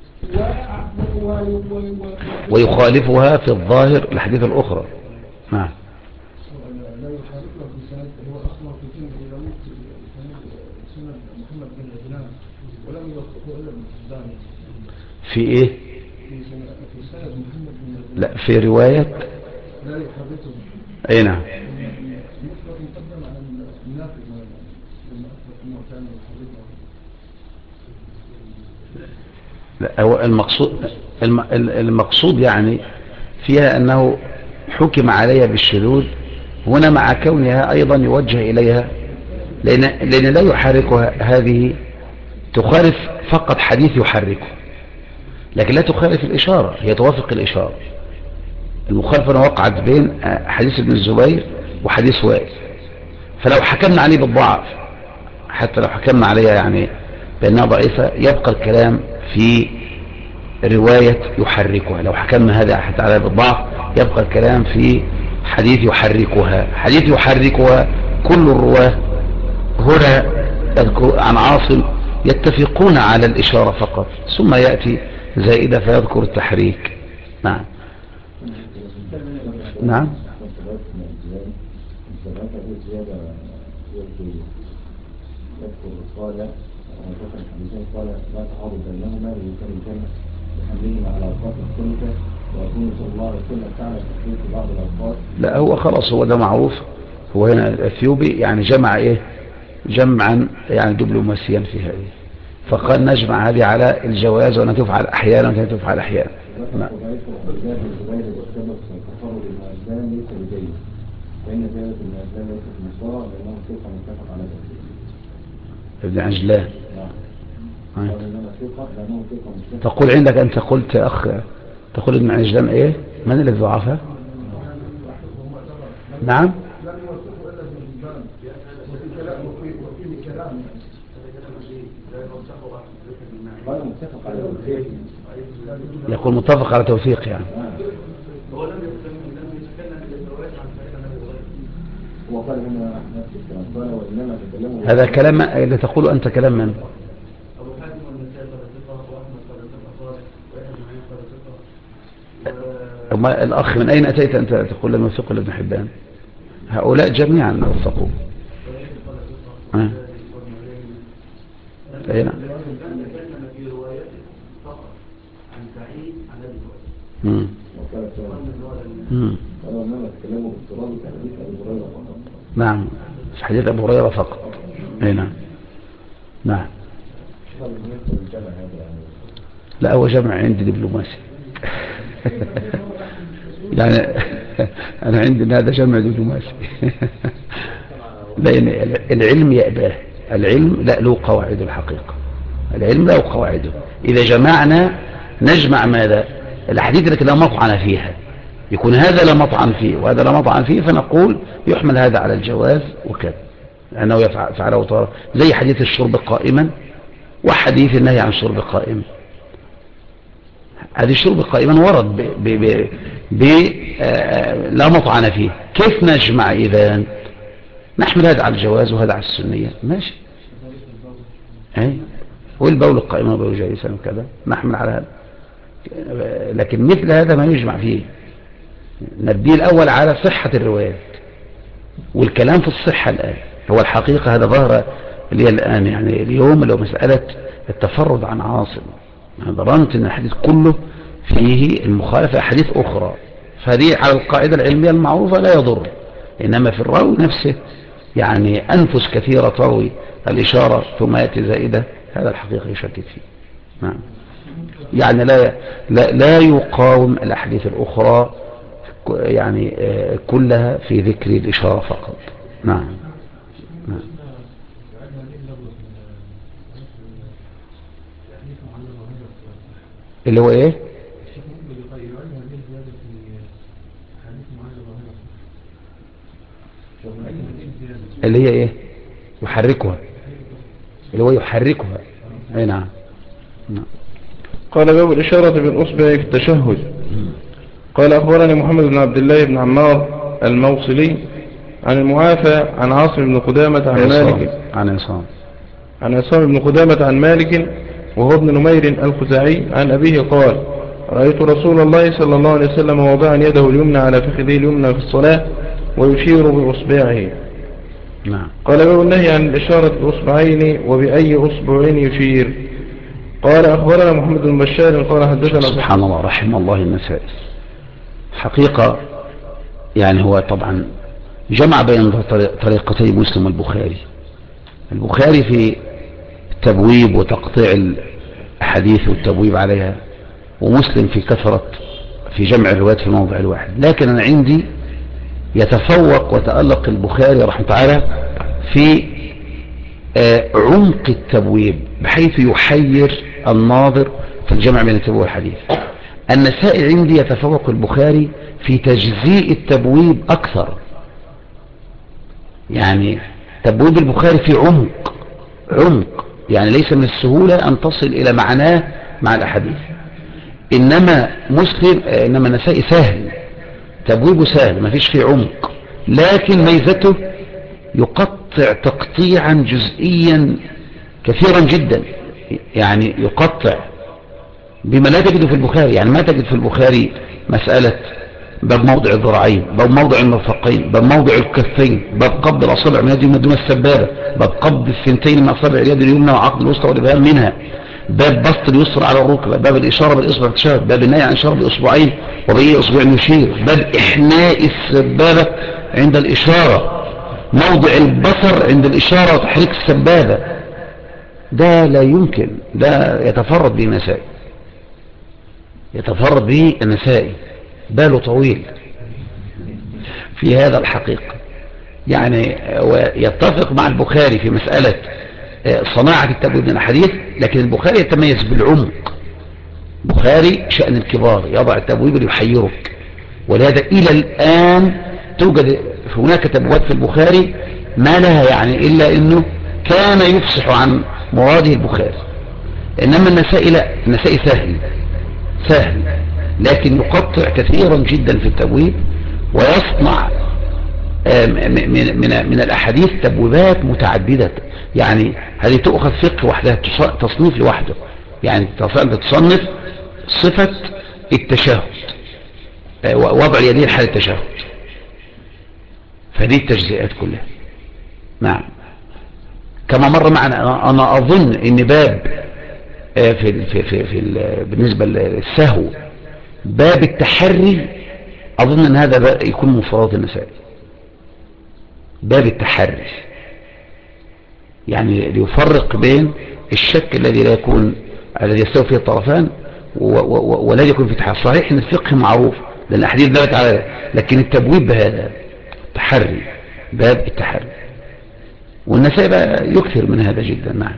Speaker 1: ويخالفها في الظاهر الحديث الأخرى. نعم.
Speaker 7: لا يحركها في سند، هو أصلا في سند محمد بن عجلان ولم يذكره إلا ابن حبان.
Speaker 1: في إيه؟
Speaker 7: في سند محمد بن عجلان.
Speaker 1: لا، في رواية
Speaker 7: لا يحركه.
Speaker 1: أي نعم.
Speaker 7: مطلق مقدم على النافذ لما أثبت أنه كان يحركه.
Speaker 1: لا، هو المقصود يعني فيها أنه حكم عليها بالشذوذ هنا، مع كونها أيضا يوجه إليها، لأن لا يحركها، هذه تخالف فقط حديث يحركه، لكن لا تخالف الإشارة، هي توافق الإشارة. المخالفة وقعت بين حديث ابن الزبير وحديث وائل، فلو حكمنا عليه بالضعف، حتى لو حكمنا عليها يعني بأنها ضعيفة، يبقى الكلام في رواية يحركها. لو حكمنا هذا حتى عليها بالضعف يبقى الكلام في حديث يحركها. حديث يحركها كل الرواه هنا يذكر عن عاصم يتفقون على الإشارة فقط، ثم يأتي زائدة فيذكر التحريك. نعم. نعم. قال لا تعارض بينهما ويكون الجمع بحملهما على أوقات مختلفة، ويكون صلى الله عليه وسلم فعل تحديد في بعض الأوقات. لا، هو خلاص هو ده معروف. هو هنا الأثيوبي يعني جمع إيه؟ جمعا يعني دبلوماسيا في هذه، فقال نجمع هذه على الجواز وأنها تفعل أحيانا وأنها تفعل أحيانا. نعم. ابن عجلان. تقول عندك أنت قلت يا أخ، تقول ابن عجلان إيه؟ من الذي ضعفه؟ نعم. يقول متفق على توثيق يعني. هذا كلام اللي تقوله أنت كلام من؟ الأخ من أين أتيت أنت تقول لما وثق لابن حبان؟ هؤلاء جميعا وثقوا. أين؟ نعم في حديث أبو هريرة فقط. نعم. نعم. لا هو جمع عندي دبلوماسي. يعني أنا عندي أن هذا جمع دبلوماسي. لأن العلم يأباه، العلم لا له قواعد الحقيقة، العلم له قواعده. إذا جمعنا نجمع ماذا؟ الأحاديث التي لا مطعن فيها، يكون هذا لا مطعن فيه وهذا لا مطعن فيه، فنقول يحمل هذا على الجواز وكذا، لأنه يفعله طارق، زي حديث الشرب قائما وحديث النهي عن الشرب قائما. هذه الشرب قائما ورد لا مطعن فيه، كيف نجمع؟ إذا نحمل هذا على الجواز وهذا على السنية، ماشي. والبول القائم والبول جالسا وكذا نحمل على هذا، لكن مثل هذا ما يجمع فيه. نبدي الأول على صحة الروايات، والكلام في الصحة الآن هو الحقيقة. هذا ظهر لي الآن، يعني اليوم لو مسألة التفرد عن عاصم، أنا ظننت أن الحديث كله فيه المخالفة أحاديث أخرى، فهذه على القاعدة العلمية المعروفة لا يضر. إنما في الراوي نفسه يعني أنفس كثيرة تروي الإشارة ثم يأتي زائدة، هذا الحقيقة يشكك فيه. نعم. يعني لا يقاوم الأحاديث الأخرى يعني كلها في ذكر الإشارة فقط. نعم. نعم. اللي هو ايه؟ اللي هي ايه؟ يحركها، اللي هو يحركها. اي نعم. نعم.
Speaker 2: قال باب الإشارة بالأصبع في التشهد. قال أخبرني محمد بن عبد الله بن عمار الموصلي عن المعافى عن عاصم بن قدامة عن مالك عن عصام بن قدامة عن مالك وهو ابن نمير الخزاعي عن أبيه قال: رأيت رسول الله صلى الله عليه وسلم وضع يده اليمنى على فخذه اليمنى في الصلاة ويشير بأصبعه.
Speaker 1: نعم.
Speaker 2: قال باب النهي عن الإشارة بأصبعين وبأي أصبعين يشير. قال أخبرنا محمد بن بشار قال حدثنا.
Speaker 1: سبحان الله، رحم الله النسائي. حقيقة يعني هو طبعا جمع بين طريقتي مسلم والبخاري. البخاري في التبويب وتقطيع الحديث والتبويب عليها، ومسلم في كثرة في جمع الروايات في الموضع الواحد. لكن أنا عندي يتفوق وتألق البخاري رحمه تعالى في عمق التبويب، بحيث يحير الناظر في الجمع بين التبويب والحديث. النسائي عندي يتفوق البخاري في تجزيء التبويب أكثر، يعني تبويب البخاري في عمق، يعني ليس من السهولة أن تصل إلى معناه مع الأحاديث. إنما النسائي سهل، تبويبه سهل، ما فيش فيه عمق، لكن ميزته يقطع تقطيعا جزئيا كثيرا جدا، يعني يقطع بما لا تجد في البخاري. يعني ما تجد في البخاري مسألة باب موضع الذراعين، باب موضع المرفقين، باب موضع الكفين، باب قبض الأصابع من اليد اليمنى دون السبابة، باب قبض الثنتين من أصابع اليد اليمنى وعقد الوسطى والإبهام منها، باب بسط اليسرى على الركبة، باب الإشارة بالإصبع التشهد، باب النهي عن الإشارة بالإصبعين وبأي إصبع يشير، باب إحناء السبابة عند الإشارة، موضع البصر عند الإشارة وتحريك السبابة، ده لا يمكن، ده يتفرد به النسائي، يتفرد به النسائي، باله طويل في هذا الحقيقة. يعني ويتفق مع البخاري في مسألة صناعة التبويب من الحديث، لكن البخاري يتميز بالعمق. بخاري شأن الكبار يضع التبويب ليحيرك، ولهذا إلى الآن توجد هناك تبويبات في البخاري ما لها يعني إلا أنه كان يفصح عن مراده البخاري. إنما النسائي لا، النسائي سهل لكن يقطع كثيرا جدا في التبويب، ويصنع من الأحاديث تبويبات متعددة. يعني هذه تؤخذ فقه وحدها، تصنيف لوحده. يعني تصنف صفة التشهد، وضع اليدين حال التشهد، فدي التجزئات كلها. نعم. كما مر معنا، أنا أظن إن باب بالنسبة للسهو، باب التحري، أظن أن هذا يكون مفرط النسائي، باب التحري، يعني ليفرق بين الشك الذي لا يكون، الذي يستوي فيه الطرفان، والذي يكون في تحري. صحيح ان الفقه معروف لان الاحاديث دلت على ذلك، لكن التبويب بهذا تحري، باب التحري، والنسائي بقى يكثر من هذا جدا. نعم.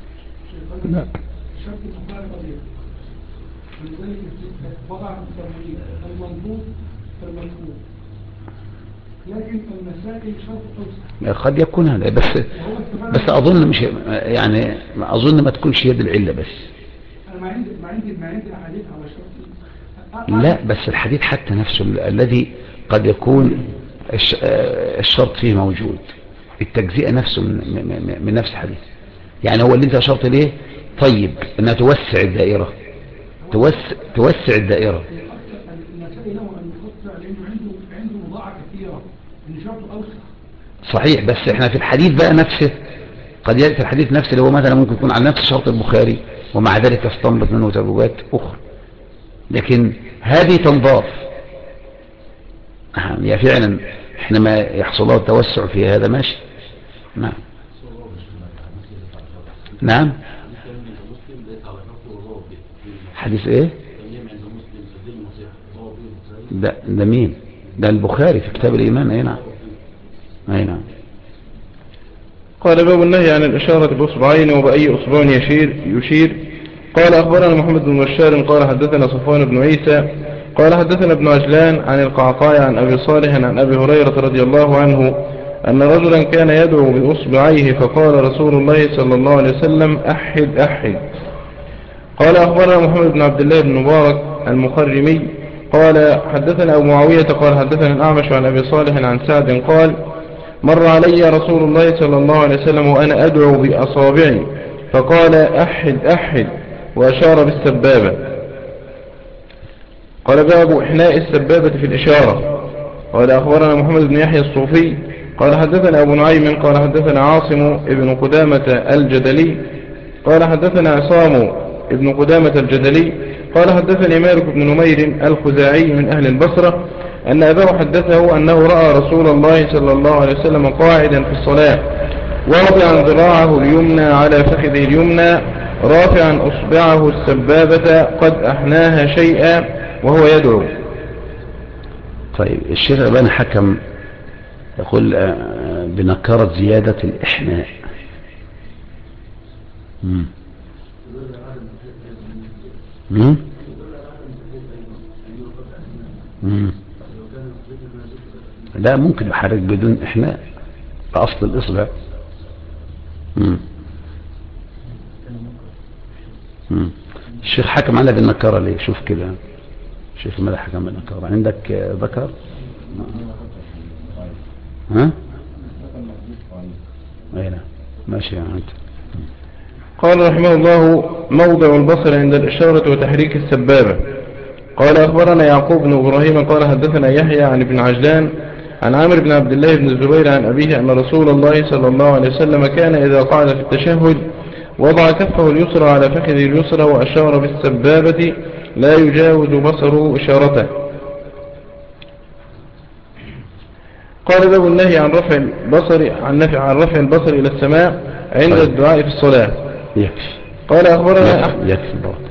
Speaker 5: شرط البخاري قضية ولذلك وضع المنظور المذكور، لكن النسائي شرط أوسع.
Speaker 1: قد يكون هذا، بس أظن مش يعني، أظن ما تكونش يد العلة بس.
Speaker 5: أنا ما عندي الحديث على شرط.
Speaker 1: لا، بس الحديث حتى نفسه الذي قد يكون الشرط فيه موجود، التجزئة نفسه من نفس الحديث. يعني هو اللي انت أشرت ليه، طيب انها توسع الدائرة، توسع الدائرة.
Speaker 5: النسائي له أن يقطع لأنه عنده مضاعة كثيرة، إن شرطه أوسع.
Speaker 1: صحيح، بس احنا في الحديث بقى نفسه قد يأتي الحديث نفسه اللي هو مثلا ممكن يكون على نفس شرط البخاري، ومع ذلك يستنبط منه تبويبات أخرى، لكن هذه تنضاف. يعني فعلا حينما يحصل له التوسع في هذا ماشي. نعم. نعم. حديث ايه؟ ده مين؟ ده البخاري في كتاب الإيمان. اي نعم، اي نعم.
Speaker 2: قال باب النهي عن الإشارة بأصبعين وبأي أصبع يشير. قال أخبرنا محمد بن بشار قال حدثنا صفوان بن عيسى قال حدثنا ابن عجلان عن القعقاع عن أبي صالح عن أبي هريرة رضي الله عنه أن رجلا كان يدعو بأصبعيه فقال رسول الله صلى الله عليه وسلم أحد أحد. قال أخبرنا محمد بن عبد الله بن مبارك المخرمي قال حدثنا أبو معاوية قال حدثنا الأعمش عن أبي صالح عن سعد قال مر علي رسول الله صلى الله عليه وسلم وأنا أدعو بأصابعي فقال أحد أحد وأشار بالسبابة. قال باب إحناء السبابة في الإشارة. قال أخبرنا محمد بن يحيى الصوفي قال حدثنا أبو نعيم قال حدثنا عاصم ابن قدامة الجدلي قال حدثنا عصام ابن قدامة الجدلي قال حدثني مالك بن نمير الخزاعي من أهل البصرة أن أباه حدثه أنه رأى رسول الله صلى الله عليه وسلم قاعدا في الصلاة واضعا ذراعه اليمنى على فخذه اليمنى رافعا أصبعه السبابة قد أحناها شيئا وهو يدعو.
Speaker 1: طيب الشيخ الألباني حكم يقول بنكرة زيادة الإحناء. لا، ممكن يحرك بدون إحناء أصل الإصبع. الشيخ حكم على بالنكرة ليه؟ شوف كده، شوف ماذا حكم بالنكرة. عندك ذكر؟ ها؟ أين ماشي أنت.
Speaker 2: قال رحمه الله موضع البصر عند الإشارة وتحريك السبابة. قال أخبرنا يعقوب بن إبراهيم قال حدثنا يحيى عن ابن عجلان عن عامر بن عبد الله بن الزبير عن أبيه أن رسول الله صلى الله عليه وسلم كان إذا قعد في التشهد وضع كفه اليسرى على فخذه اليسرى وأشار بالسبابة لا يجاوز بصره إشارته. قال باب النهي عن رفع البصر إلى السماء عند الدعاء في الصلاة.
Speaker 1: يكفي
Speaker 2: قال أخبرنا
Speaker 1: يكفي بارك